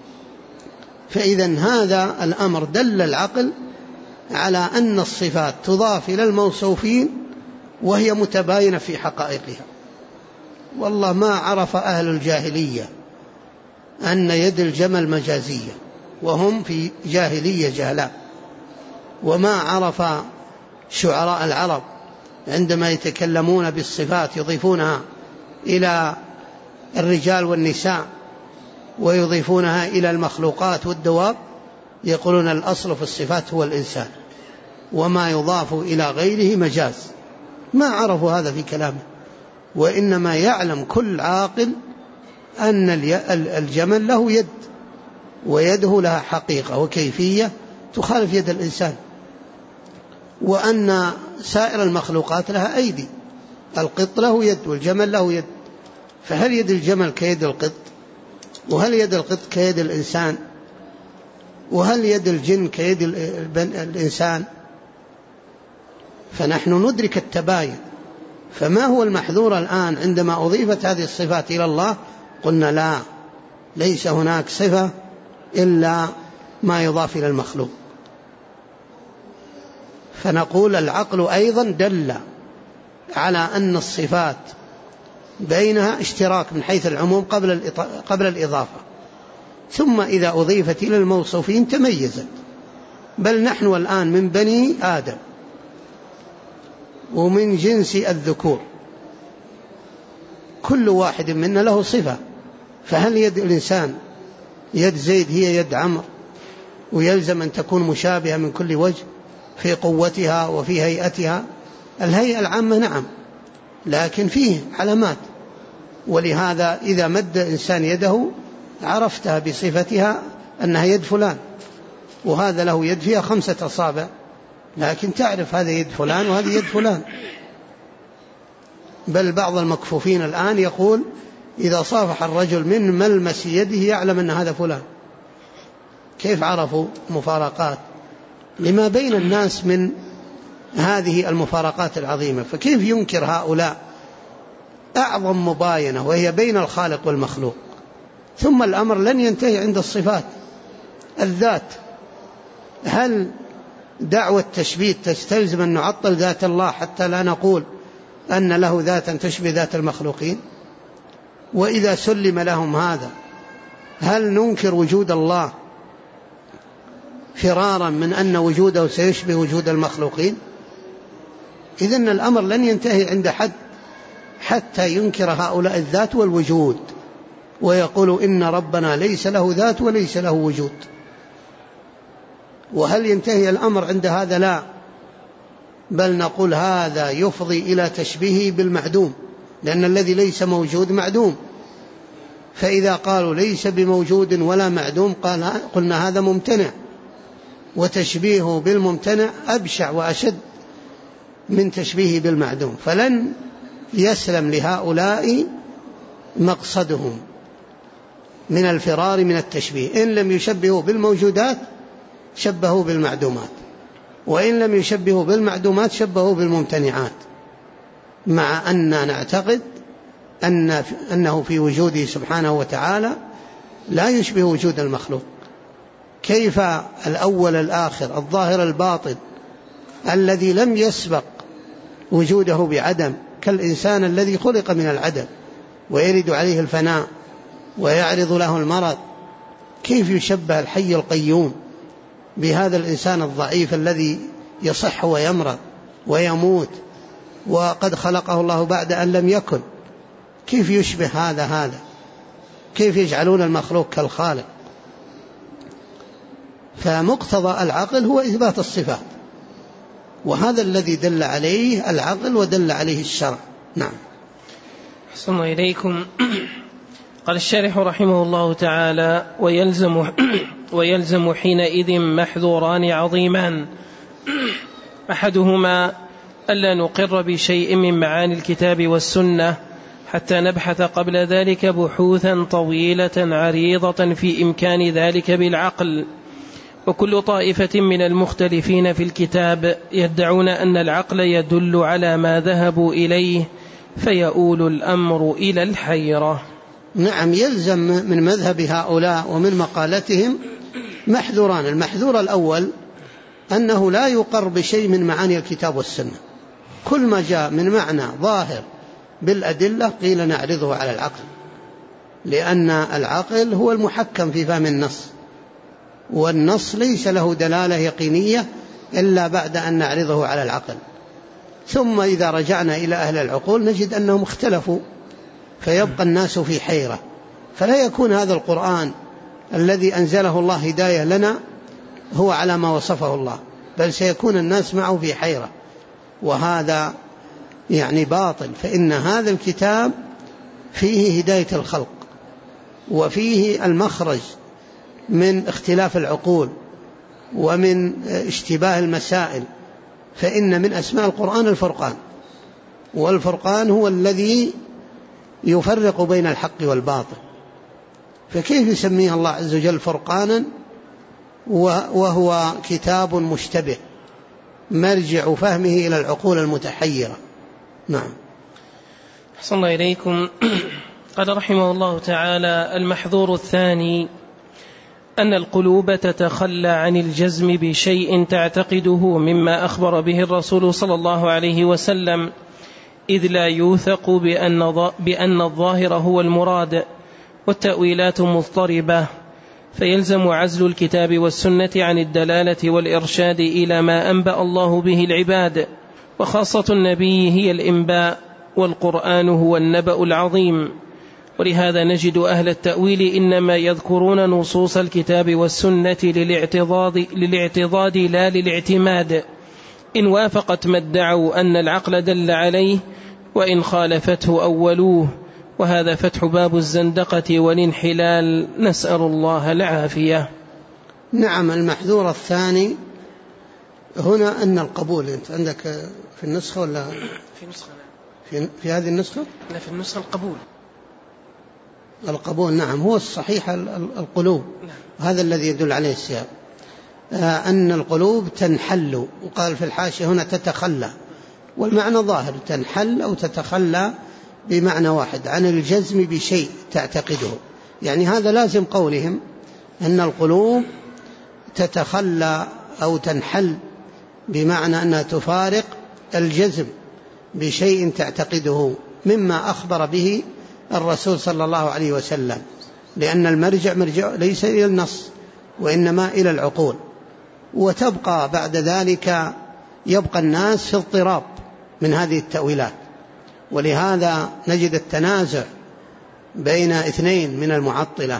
فإذا هذا الأمر دل العقل على أن الصفات تضاف إلى الموصوفين وهي متباينة في حقائقها. والله ما عرف أهل الجاهلية أن يد الجمل مجازية، وهم في جاهلية جهلاء، وما عرف شعراء العرب عندما يتكلمون بالصفات يضيفونها إلى الرجال والنساء ويضيفونها إلى المخلوقات والدواب، يقولون الأصل في الصفات هو الإنسان، وما يضاف إلى غيره مجاز. ما عرفوا هذا في كلامه، وإنما يعلم كل عاقل أن الجمل له يد، ويده لها حقيقة وكيفية تخالف يد الإنسان، وأن سائر المخلوقات لها أيدي، القط له يد والجمل له يد، فهل يد الجمل كيد القط؟ وهل يد القط كيد الإنسان؟ وهل يد الجن كيد الإنسان؟ فنحن ندرك التباين، فما هو المحذور الآن عندما أضيفت هذه الصفات إلى الله؟ قلنا لا، ليس هناك صفة إلا ما يضاف إلى المخلوق. فنقول العقل أيضا دل على أن الصفات بينها اشتراك من حيث العموم قبل الإضافة، ثم إذا أضيفت إلى الموصوفين تميزت. بل نحن الآن من بني آدم ومن جنس الذكور، كل واحد منا له صفة. فهل يد الإنسان يد زيد هي يد عمرو، ويلزم أن تكون مشابهة من كل وجه في قوتها وفي هيئتها؟ الهيئة العامة نعم، لكن فيه علامات. ولهذا إذا مد إنسان يده عرفتها بصفتها أنها يد فلان، وهذا له يد فيها 5 أصابع، لكن تعرف هذا يد فلان وهذا يد فلان. بل بعض المكفوفين الآن يقول إذا صافح الرجل من ملمس يده يعلم أن هذا فلان. كيف عرفوا مفارقات لما بين الناس من هذه المفارقات العظيمة؟ فكيف ينكر هؤلاء أعظم مباينة وهي بين الخالق والمخلوق؟ ثم الأمر لن ينتهي عند الصفات. الذات، هل دعوة التشبيه تستلزم أن نعطل ذات الله حتى لا نقول أن له ذاتا تشبه ذات المخلوقين؟ وإذا سلم لهم هذا هل ننكر وجود الله فرارا من أن وجوده سيشبه وجود المخلوقين؟ إذن الأمر لن ينتهي عند حد حتى ينكر هؤلاء الذات والوجود ويقولوا إن ربنا ليس له ذات وليس له وجود. وهل ينتهي الأمر عند هذا؟ لا، بل نقول هذا يفضي إلى تشبيهه بالمعدوم، لأن الذي ليس موجود معدوم. فإذا قالوا ليس بموجود ولا معدوم قلنا هذا ممتنع، وتشبيهه بالممتنع أبشع وأشد من تشبيهه بالمعدوم. فلن يسلم لهؤلاء مقصدهم من الفرار من التشبيه. إن لم يشبهوا بالموجودات شبهوا بالمعدومات، وإن لم يشبهوا بالمعدومات شبهوا بالممتنعات، مع أن نعتقد أنه في وجوده سبحانه وتعالى لا يشبه وجود المخلوق. كيف الأول الآخر الظاهر الباطن الذي لم يسبق وجوده بعدم، كالإنسان الذي خلق من العدم ويرد عليه الفناء ويعرض له المرض، كيف يشبه الحي القيوم بهذا الإنسان الضعيف الذي يصح ويمرض ويموت وقد خلقه الله بعد أن لم يكن؟ كيف يشبه هذا؟ كيف يجعلون المخلوق كالخالق؟ فمقتضى العقل هو إثبات الصفات، وهذا الذي دل عليه العقل ودل عليه الشرع. نعم. أحسن إليكم. قال الشارح رحمه الله تعالى: ويلزم حينئذ محذوران عظيمان، أحدهما ألا نقر بشيء من معاني الكتاب والسنة حتى نبحث قبل ذلك بحوثا طويلة عريضة في إمكان ذلك بالعقل. وكل طائفة من المختلفين في الكتاب يدعون أن العقل يدل على ما ذهبوا إليه، فيؤول الأمر إلى الحيرة. نعم، يلزم من مذهب هؤلاء ومن مقالتهم محذوران. المحذور الأول أنه لا يقر بشيء من معاني الكتاب والسنة. كل ما جاء من معنى ظاهر بالأدلة قيل نعرضه على العقل، لأن العقل هو المحكم في فهم النص، والنص ليس له دلالة يقينية إلا بعد أن نعرضه على العقل. ثم إذا رجعنا إلى أهل العقول نجد أنهم اختلفوا، فيبقى الناس في حيرة. فلا يكون هذا القرآن الذي أنزله الله هداية لنا هو على ما وصفه الله، بل سيكون الناس معه في حيرة، وهذا يعني باطل. فإن هذا الكتاب فيه هداية الخلق، وفيه المخرج من اختلاف العقول ومن اشتباه المسائل. فإن من أسماء القرآن الفرقان، والفرقان هو الذي يفرق بين الحق والباطل. فكيف يسميه الله عز وجل فرقانا وهو كتاب مشتبه مرجع فهمه إلى العقول المتحيرة؟ نعم. أحسن الله إليكم. قال رحمه الله تعالى: المحذور الثاني أن القلوب تتخلى عن الجزم بشيء تعتقده مما أخبر به الرسول صلى الله عليه وسلم، إذ لا يوثق بأن الظاهر هو المراد، والتأويلات مضطربة، فيلزم عزل الكتاب والسنة عن الدلالة والإرشاد إلى ما أنبأ الله به العباد، وخاصة النبي هي الإنباء، والقرآن هو النبأ العظيم. ولهذا نجد أهل التأويل إنما يذكرون نصوص الكتاب والسنة للاعتضاد لا للاعتماد، إن وافقت ما ادعوا أن العقل دل عليه، وإن خالفته أولوه، وهذا فتح باب الزندقة والانحلال، نسأل الله العافية. نعم. المحذور الثاني هنا أن القبول، أنت عندك في النسخة ولا في نسخة؟ في هذه النسخة؟ لا، في النسخة القبول. نعم، هو الصحيح القلوب. نعم. هذا الذي يدل عليه السياق، أن القلوب تنحل، وقال في الحاشية هنا تتخلى، والمعنى ظاهر، تنحل أو تتخلى بمعنى واحد عن الجزم بشيء تعتقده. يعني هذا لازم قولهم أن القلوب تتخلى أو تنحل بمعنى أنها تفارق الجزم بشيء تعتقده مما أخبر به الرسول صلى الله عليه وسلم، لأن المرجع ليس إلى النص وإنما إلى العقول، وتبقى بعد ذلك يبقى الناس في اضطراب من هذه التأويلات. ولهذا نجد التنازع بين اثنين من المعطلة،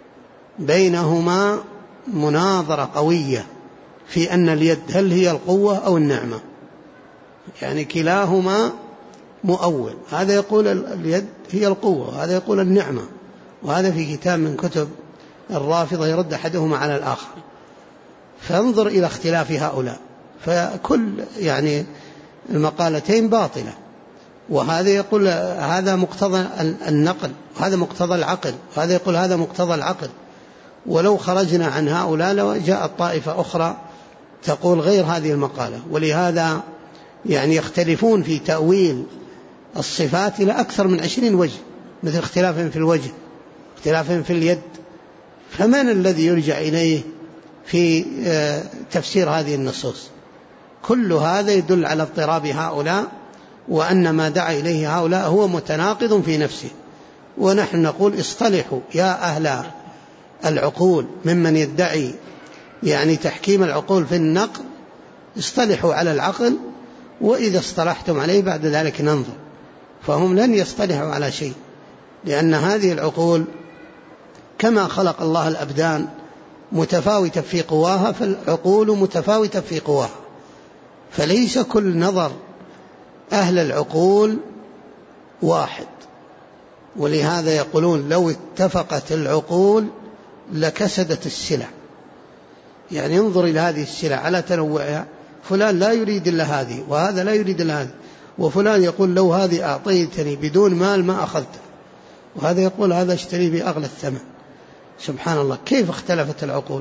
بينهما مناظرة قوية في أن اليد هل هي القوة أو النعمة، يعني كلاهما مؤول، هذا يقول اليد هي القوة وهذا يقول النعمة، وهذا في كتاب من كتب الرافضة يرد أحدهما على الآخر. فانظر إلى اختلاف هؤلاء، فكل يعني المقالتين باطلة، وهذا يقول هذا مقتضى النقل وهذا مقتضى العقل، وهذا يقول هذا مقتضى العقل. ولو خرجنا عن هؤلاء لجاءت طائفة أخرى تقول غير هذه المقالة. ولهذا يعني يختلفون في تأويل الصفات إلى أكثر من 20 وجه، مثل اختلافهم في الوجه، اختلافهم في اليد. فمن الذي يرجع إليه في تفسير هذه النصوص؟ كل هذا يدل على اضطراب هؤلاء، وأن ما دعا إليه هؤلاء هو متناقض في نفسه. ونحن نقول اصطلحوا يا أهل العقول، ممن يدعي يعني تحكيم العقول في النقل، اصطلحوا على العقل، وإذا اصطلحتم عليه بعد ذلك ننظر. فهم لن يصطلحوا على شيء، لأن هذه العقول كما خلق الله الأبدان متفاوتة في قواها، فالعقول متفاوتة في قواها، فليس كل نظر أهل العقول واحد. ولهذا يقولون لو اتفقت العقول لكسدت السلع. يعني انظر إلى هذه السلع على تنوعها، فلان لا يريد إلا هذه وهذا لا يريد إلا هذه، وفلان يقول لو هذه أعطيتني بدون مال ما أخذته، وهذا يقول هذا اشتري بأغلى الثمن. سبحان الله، كيف اختلفت العقول؟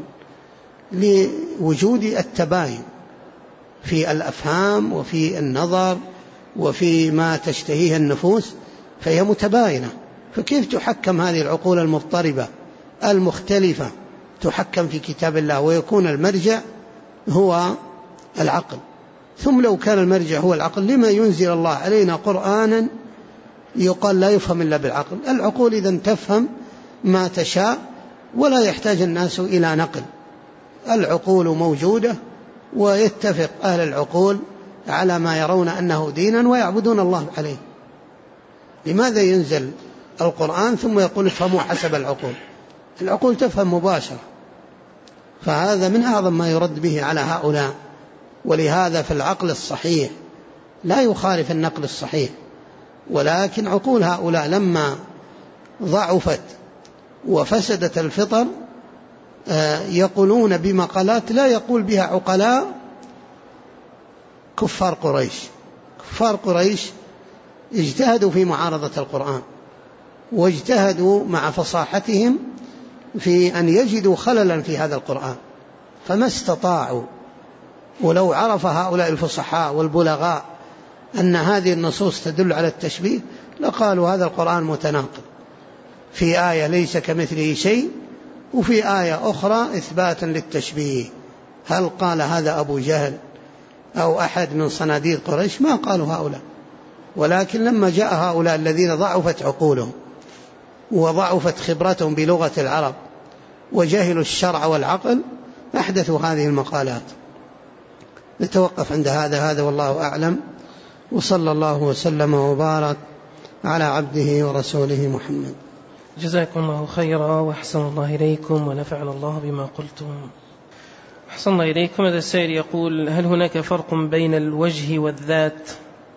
لوجود التباين في الأفهام وفي النظر وفي ما تشتهيه النفوس، فهي متباينة. فكيف تحكم هذه العقول المضطربة المختلفة تحكم في كتاب الله ويكون المرجع هو العقل؟ ثم لو كان المرجع هو العقل، لما ينزل الله علينا قرآنا يقال لا يفهم إلا بالعقل؟ العقول إذن تفهم ما تشاء ولا يحتاج الناس إلى نقل. العقول موجودة، ويتفق أهل العقول على ما يرون أنه دينا ويعبدون الله عليه. لماذا ينزل القرآن ثم يقول افهموا حسب العقول؟ العقول تفهم مباشرة. فهذا من أعظم ما يرد به على هؤلاء. ولهذا في العقل الصحيح لا يخالف النقل الصحيح، ولكن عقول هؤلاء لما ضعفت وفسدت الفطر يقولون بمقالات لا يقول بها عقلاء كفار قريش. كفار قريش اجتهدوا في معارضة القرآن، واجتهدوا مع فصاحتهم في أن يجدوا خللا في هذا القرآن، فما استطاعوا. ولو عرف هؤلاء الفصحاء والبلغاء أن هذه النصوص تدل على التشبيه لقالوا هذا القرآن متناقض، في آية ليس كمثله شيء وفي آية أخرى إثباتا للتشبيه. هل قال هذا أبو جهل أو أحد من صناديد قريش؟ ما قالوا هؤلاء، ولكن لما جاء هؤلاء الذين ضعفت عقولهم وضعفت خبرتهم بلغة العرب وجهلوا الشرع والعقل أحدثوا هذه المقالات. نتوقف عند هذا والله أعلم، وصلى الله وسلم وبارك على عبده ورسوله محمد. جزاكم الله خيرا وأحسن الله إليكم ونفعنا الله بما قلتم. أحسن الله إليكم. هذا السائل يقول: هل هناك فرق بين الوجه والذات؟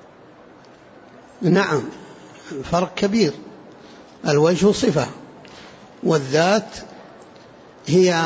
نعم، فرق كبير. الوجه صفة، والذات هي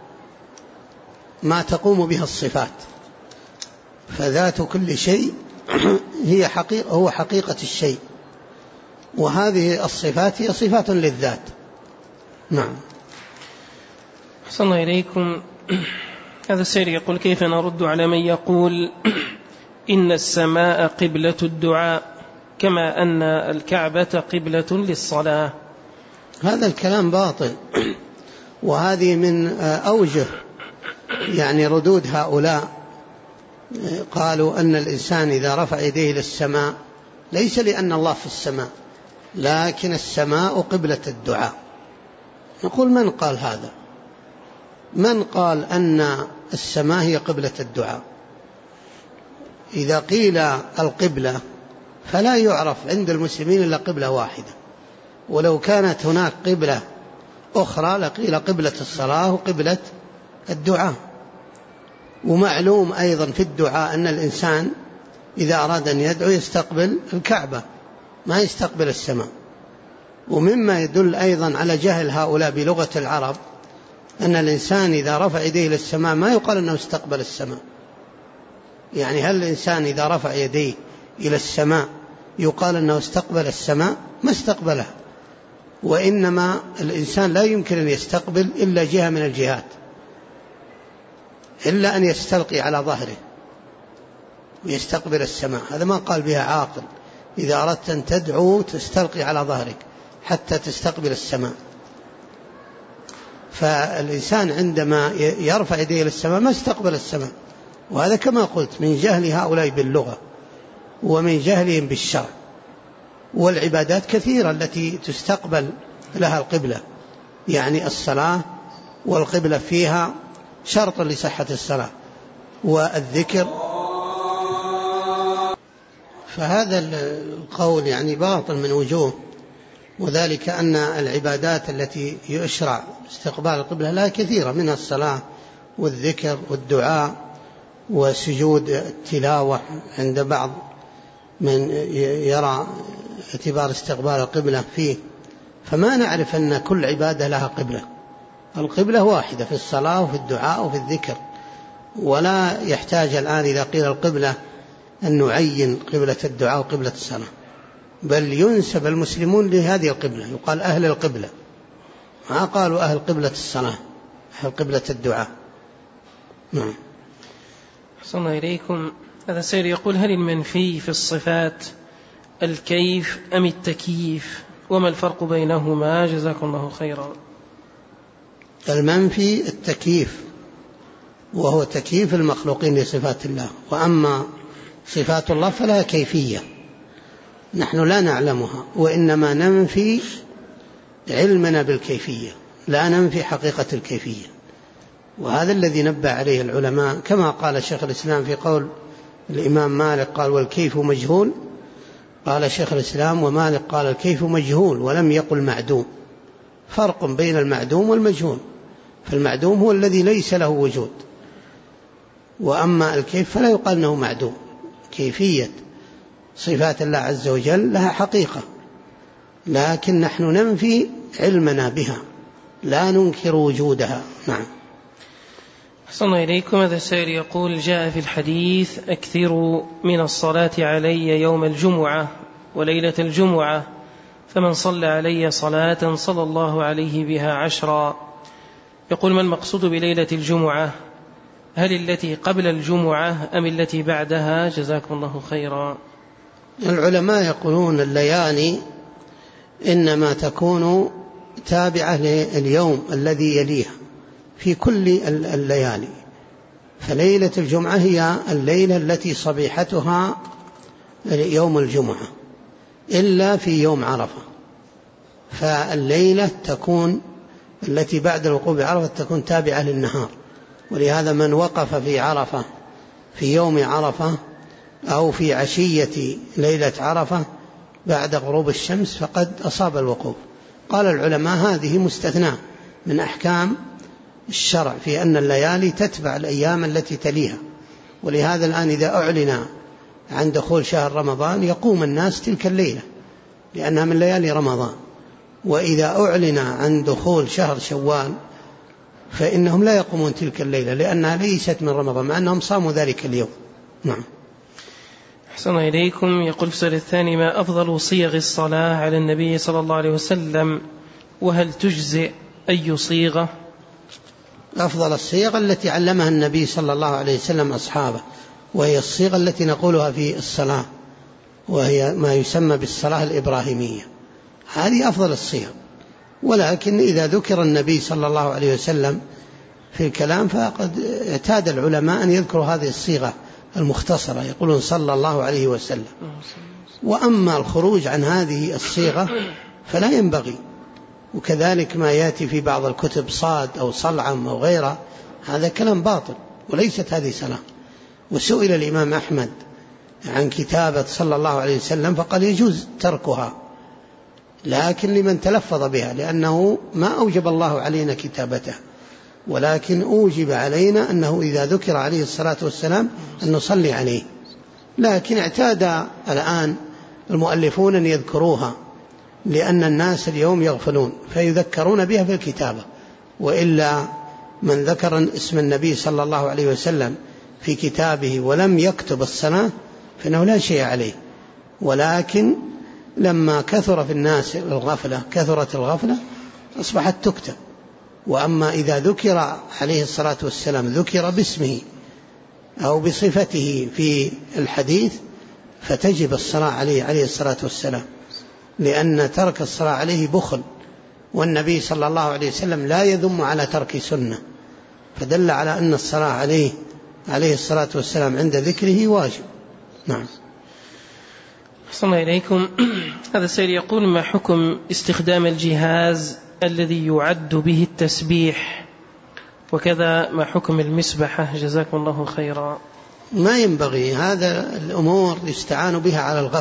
ما تقوم بها الصفات، فذات كل شيء هو حقيقة الشيء، وهذه الصفات هي صفات للذات. نعم. أحسن الله إليكم. هذا السائل يقول: كيف نرد على من يقول إن السماء قبلة الدعاء كما أن الكعبة قبلة للصلاة؟ هذا الكلام باطل، وهذه من أوجه ردود هؤلاء. قالوا أن الإنسان إذا رفع يديه للسماء ليس لأن الله في السماء، لكن السماء قبلة الدعاء. نقول: من قال هذا؟ من قال أن السماء هي قبلة الدعاء؟ إذا قيل القبلة فلا يعرف عند المسلمين إلا قبلة واحدة، ولو كانت هناك قبلة أخرى لقيل قبلة الصلاة وقبلة الدعاء. ومعلوم أيضا في الدعاء أن الإنسان إذا أراد أن يدعو يستقبل الكعبة، ما يستقبل السماء. ومما يدل أيضا على جهل هؤلاء بلغة العرب أن الإنسان إذا رفع يديه للسماء ما يقال أنه استقبل السماء. هل الإنسان إذا رفع يديه إلى السماء يقال أنه استقبل السماء؟ ما استقبلها، وإنما الإنسان لا يمكن أن يستقبل إلا جهة من الجهات، إلا أن يستلقي على ظهره ويستقبل السماء. هذا ما قال بها عاقل. إذا أردت أن تدعو تستلقي على ظهرك حتى تستقبل السماء. فالإنسان عندما يرفع يديه للسماء ما استقبل السماء، وهذا كما قلت من جهل هؤلاء باللغة ومن جهلهم بالشرع. والعبادات كثيرة التي تستقبل لها القبلة، الصلاة والقبلة فيها شرط لصحة الصلاة، والذكر. فهذا القول باطل من وجوه، وذلك أن العبادات التي يشرع استقبال القبلة لا كثيرة، منها الصلاة والذكر والدعاء وسجود التلاوة عند بعض من يرى اعتبار استقبال القبلة فيه. فما نعرف أن كل عبادة لها قبلة. القبلة واحدة في الصلاة وفي الدعاء وفي الذكر، ولا يحتاج الآن إذا قيل القبلة أن نعين قبلة الدعاء وقبلة الصلاة، بل ينسب المسلمون لهذه القبلة، يقال أهل القبلة، ما قالوا أهل قبلة الصلاة، أهل قبلة الدعاء. نعم. أحسن الله إليكم. هذا السائل يقول: هل المنفي في الصفات الكيف أم التكييف؟ وما الفرق بينهما؟ جزاكم الله خيرا. المنفي التكييف، وهو تكييف المخلوقين لصفات الله. وأما صفات الله فلها كيفية نحن لا نعلمها، وإنما ننفي علمنا بالكيفية، لا ننفي حقيقة الكيفية. وهذا الذي نبه عليه العلماء، كما قال شيخ الإسلام في قول الإمام مالك قال: والكيف مجهول. قال شيخ الإسلام: ومالك قال الكيف مجهول ولم يقل معدوم. فرق بين المعدوم والمجهول، فالمعدوم هو الذي ليس له وجود، وأما الكيف فلا يقال أنه معدوم. كيفية صفات الله عز وجل لها حقيقة، لكن نحن ننفي علمنا بها، لا ننكر وجودها. نعم. أحسن الله إليكم. هذا السائل يقول: جاء في الحديث: أكثروا من الصلاة علي يوم الجمعة وليلة الجمعة، فمن صلى علي صلاة صلى الله عليه بها 10. يقول: ما المقصود بليلة الجمعة؟ هل التي قبل الجمعة أم التي بعدها؟ جزاكم الله خيرا. العلماء يقولون الليالي إنما تكون تابعة لليوم الذي يليها في كل الليالي، فليلة الجمعة هي الليلة التي صبيحتها يوم الجمعة إلا في يوم عرفة، فالليلة تكون التي بعد الوقوف بعرفة تكون تابعة للنهار. ولهذا من وقف في عرفة في يوم عرفة أو في عشية ليلة عرفة بعد غروب الشمس فقد أصاب الوقوف. قال العلماء هذه مستثناة من أحكام الشرع في أن الليالي تتبع الأيام التي تليها. ولهذا الآن إذا أعلن عن دخول شهر رمضان يقوم الناس تلك الليلة لأنها من ليالي رمضان، وإذا أعلن عن دخول شهر شوال فإنهم لا يقومون تلك الليلة لأنها ليست من رمضان مع أنهم صاموا ذلك اليوم. نعم. أحسن إليكم. يقول في السؤال الثاني: ما أفضل صيغ الصلاة على النبي صلى الله عليه وسلم، وهل تجزئ أي صيغة؟ أفضل الصيغ التي علمها النبي صلى الله عليه وسلم أصحابه، وهي الصيغة التي نقولها في الصلاة، وهي ما يسمى بالصلاة الإبراهيمية، هذه أفضل الصيغ. ولكن إذا ذكر النبي صلى الله عليه وسلم في الكلام فقد اعتاد العلماء أن يذكروا هذه الصيغة المختصرة، يقولون صلى الله عليه وسلم. وأما الخروج عن هذه الصيغة فلا ينبغي. وكذلك ما يأتي في بعض الكتب صاد أو صلعم أو غيرها، هذا كلام باطل وليست هذه صلاة. وسئل الإمام أحمد عن كتابة صلى الله عليه وسلم فقال يجوز تركها لكن لمن تلفظ بها، لأنه ما أوجب الله علينا كتابته، ولكن أوجب علينا أنه إذا ذكر عليه الصلاة والسلام أن نصلي عليه. لكن اعتاد الآن المؤلفون أن يذكروها لأن الناس اليوم يغفلون فيذكرون بها في الكتابة، وإلا من ذكر اسم النبي صلى الله عليه وسلم في كتابه ولم يكتب الصلاة فإنه لا شيء عليه. ولكن لما كثر في الناس الغفلة كثرت الغفلة أصبحت تكتب. وأما إذا ذكر عليه الصلاة والسلام ذكر باسمه أو بصفته في الحديث فتجب الصلاة عليه الصلاة والسلام، لأن ترك الصلاة عليه بخل، والنبي صلى الله عليه وسلم لا يذم على ترك سنة، فدل على أن الصلاة عليه الصلاة والسلام عند ذكره واجب. نعم. أحسن إليكم. هذا السائل يقول: ما حكم استخدام الجهاز الذي يعد به التسبيح، وكذا ما حكم المسبحة؟ جزاكم الله خيرا. ما ينبغي، هذا الأمور يستعان بها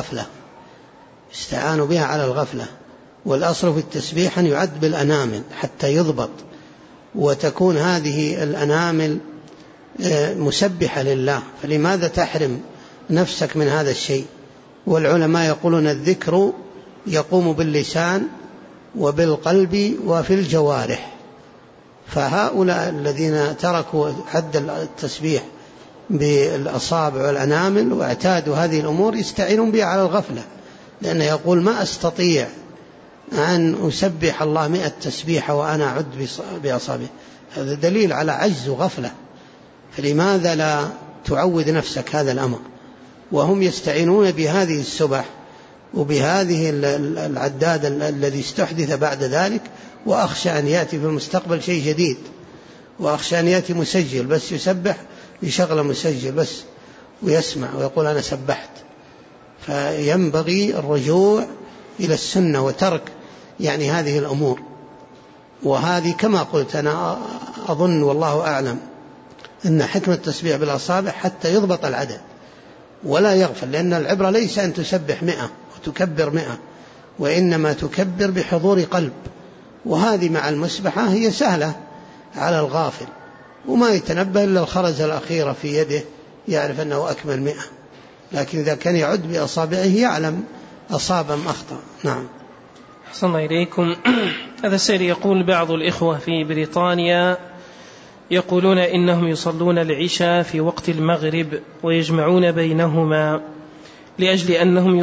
على الغفلة، والأصل في التسبيح أن يعد بالأنامل حتى يضبط، وتكون هذه الأنامل مسبحة لله، فلماذا تحرم نفسك من هذا الشيء؟ والعلماء يقولون الذكر يقوم باللسان وبالقلب وفي الجوارح، فهؤلاء الذين تركوا حد التسبيح بالأصابع والأنامل واعتادوا هذه الأمور يستعينون بها على الغفلة، لأنه يقول ما أستطيع أن أسبح الله 100 تسبيحة وأنا أعد بأصابع، هذا دليل على عجز وغفلة، فلماذا لا تعود نفسك هذا الأمر؟ وهم يستعينون بهذه السبح وبهذه العداد الذي استحدث بعد ذلك، وأخشى أن يأتي في المستقبل شيء جديد، وأخشى أن يأتي مسجل بس يسبح يشغل مسجل بس ويسمع ويقول أنا سبحت. فينبغي الرجوع إلى السنة وترك هذه الأمور. وهذه كما قلت أنا أظن والله أعلم أن حكمة التسبيح بالأصابع حتى يضبط العدد ولا يغفل، لأن العبرة ليس أن تسبح 100 وتكبر 100، وإنما تكبر بحضور قلب، وهذه مع المسبحة هي سهلة على الغافل، وما يتنبه إلا الخرزة الأخيرة في يده يعرف أنه أكمل 100، لكن إذا كان يعد بأصابعه يعلم أصاب أم أخطأ. نعم. أحسن إليكم. هذا السائل يقول: بعض الإخوة في بريطانيا يقولون إنهم يصلون العشاء في وقت المغرب ويجمعون بينهما لأجل أنهم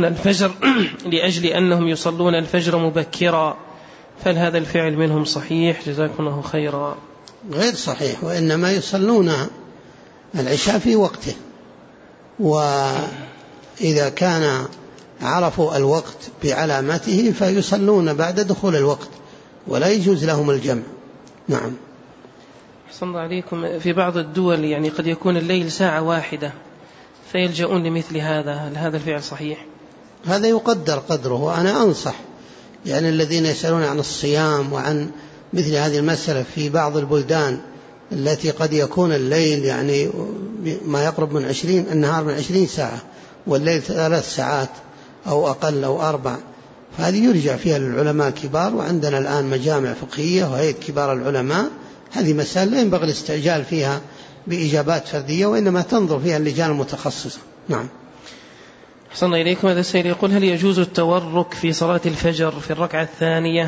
يصلون الفجر مبكرا، فهل هذا الفعل منهم صحيح؟ جزاكم الله خيرا. غير صحيح، وإنما يصلون العشاء في وقته، إذا كان عرفوا الوقت بعلامته فيصلون بعد دخول الوقت ولا يجوز لهم الجمع. نعم. أحسن الله عليكم. في بعض الدول يعني قد يكون الليل ساعة واحدة فيلجؤون لمثل هذا، هل هذا الفعل صحيح؟ هذا يقدر قدره، وأنا أنصح يعني الذين يسألون عن الصيام وعن مثل هذه المسألة في بعض البلدان التي قد يكون الليل يعني ما يقرب من 20 النهار من 20 ساعة والليل 3 ساعات أو أقل أو 4، فهذه يرجع فيها للعلماء الكبار، وعندنا الآن مجامع فقهية وهيئة كبار العلماء. هذه مسألة لا ينبغي الاستعجال فيها بإجابات فردية، وإنما تنظر فيها اللجان المتخصصة. نعم. أحسن الله إليكم. هذا السائل يقول: هل يجوز التورك في صلاة الفجر في الركعة الثانية؟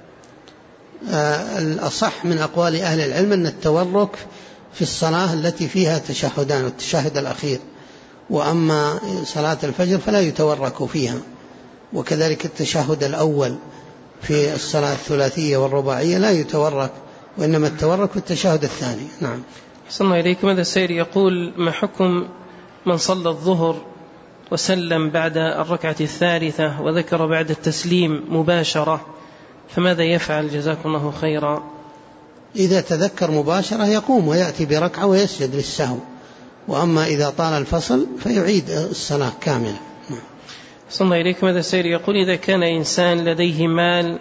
الأصح من أقوال أهل العلم أن التورك في الصلاة التي فيها تشهدان، التشهد الأخير، وأما صلاة الفجر فلا يتورك فيها، وكذلك التشهد الأول في الصلاة الثلاثية والرباعية لا يتورك، وإنما التورك في التشهد الثاني. نعم. أحسن الله إليكم. هذا السائل يقول: ما حكم من صلى الظهر وسلم بعد الركعة الثالثة وذكر بعد التسليم مباشرة، فماذا يفعل جزاكم الله خيرا؟ إذا تذكر مباشرة يقوم ويأتي بركعة ويسجد للسهو، وأما إذا طال الفصل فيعيد الصلاة كاملة. أحسن الله إليكم. هذا السائل يقول: إذا كان إنسان لديه مال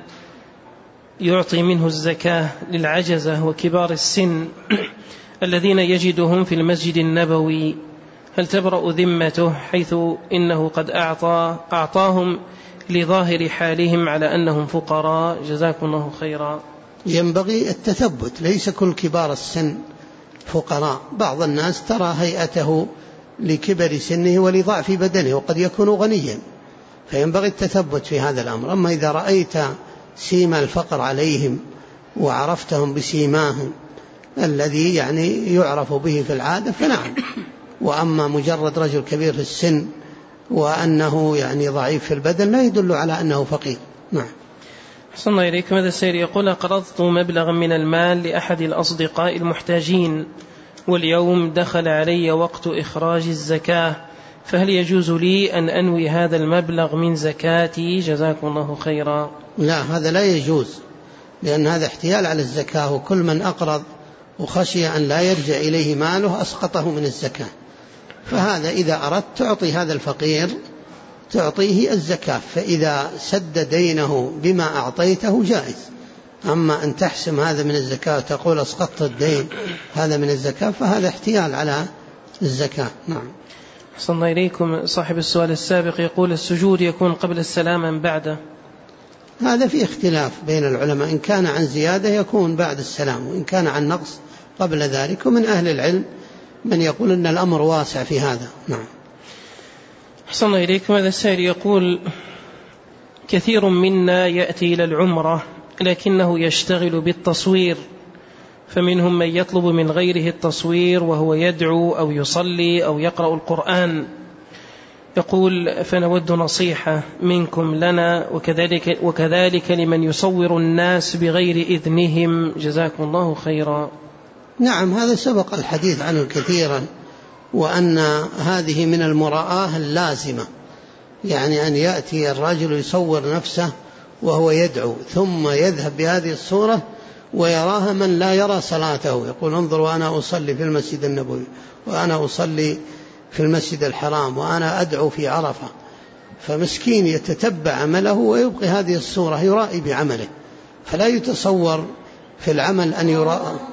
يعطي منه الزكاة للعجزة وكبار السن الذين يجدهم في المسجد النبوي، هل تبرأ ذمته حيث إنه قد أعطاهم لظاهر حالهم على أنهم فقراء؟ جزاكم الله خيرا. ينبغي التثبت، ليس كل كبار السن فقراء، بعض الناس ترى هيئته لكبر سنه ولضعف بدنه وقد يكون غنيا، فينبغي التثبت في هذا الأمر. أما إذا رأيت سيما الفقر عليهم وعرفتهم بسيماهم الذي يعني يعرف به في العادة فنعم، وأما مجرد رجل كبير في السن وأنه يعني ضعيف في البدن لا يدل على أنه فقير. نعم. أحسن الله إليكم. هذا السائل يقول: قرضت مبلغا من المال لأحد الأصدقاء المحتاجين واليوم دخل علي وقت إخراج الزكاة، فهل يجوز لي أن أنوي هذا المبلغ من زكاتي؟ جزاكم الله خيرا. لا، هذا لا يجوز، لأن هذا احتيال على الزكاة، وكل من أقرض وخشي أن لا يرجع إليه ماله أسقطه من الزكاة، فهذا إذا أردت تعطي هذا الفقير تعطيه الزكاة، فإذا سد دينه بما أعطيته جائز. أما أن تحسم هذا من الزكاة وتقول أسقطت الدين هذا من الزكاة فهذا احتيال على الزكاة. نعم. أحسن الله إليكم. صاحب السؤال السابق يقول: السجود يكون قبل السلام أم بعده؟ هذا في اختلاف بين العلماء، إن كان عن زيادة يكون بعد السلام، وإن كان عن نقص قبل ذلك، ومن أهل العلم من يقول أن الأمر واسع في هذا. نعم. أحسن الله إليكم. هذا السائل يقول: كثير منا يأتي إلى العمرة لكنه يشتغل بالتصوير، فمنهم من يطلب من غيره التصوير وهو يدعو أو يصلي أو يقرأ القرآن. يقول: فنود نصيحة منكم لنا وكذلك لمن يصور الناس بغير إذنهم، جزاكم الله خيرا. نعم، هذا سبق الحديث عنه كثيرا، وأن هذه من المراءة اللازمة، يعني أن يأتي الرجل يصور نفسه وهو يدعو ثم يذهب بهذه الصورة ويراها من لا يرى صلاته، يقول: انظروا أنا أصلي في المسجد النبوي، وأنا أصلي في المسجد الحرام، وأنا أدعو في عرفة، فمسكين يتتبع عمله ويبقي هذه الصورة يرائي بعمله، فلا يتصور في العمل أن يرى.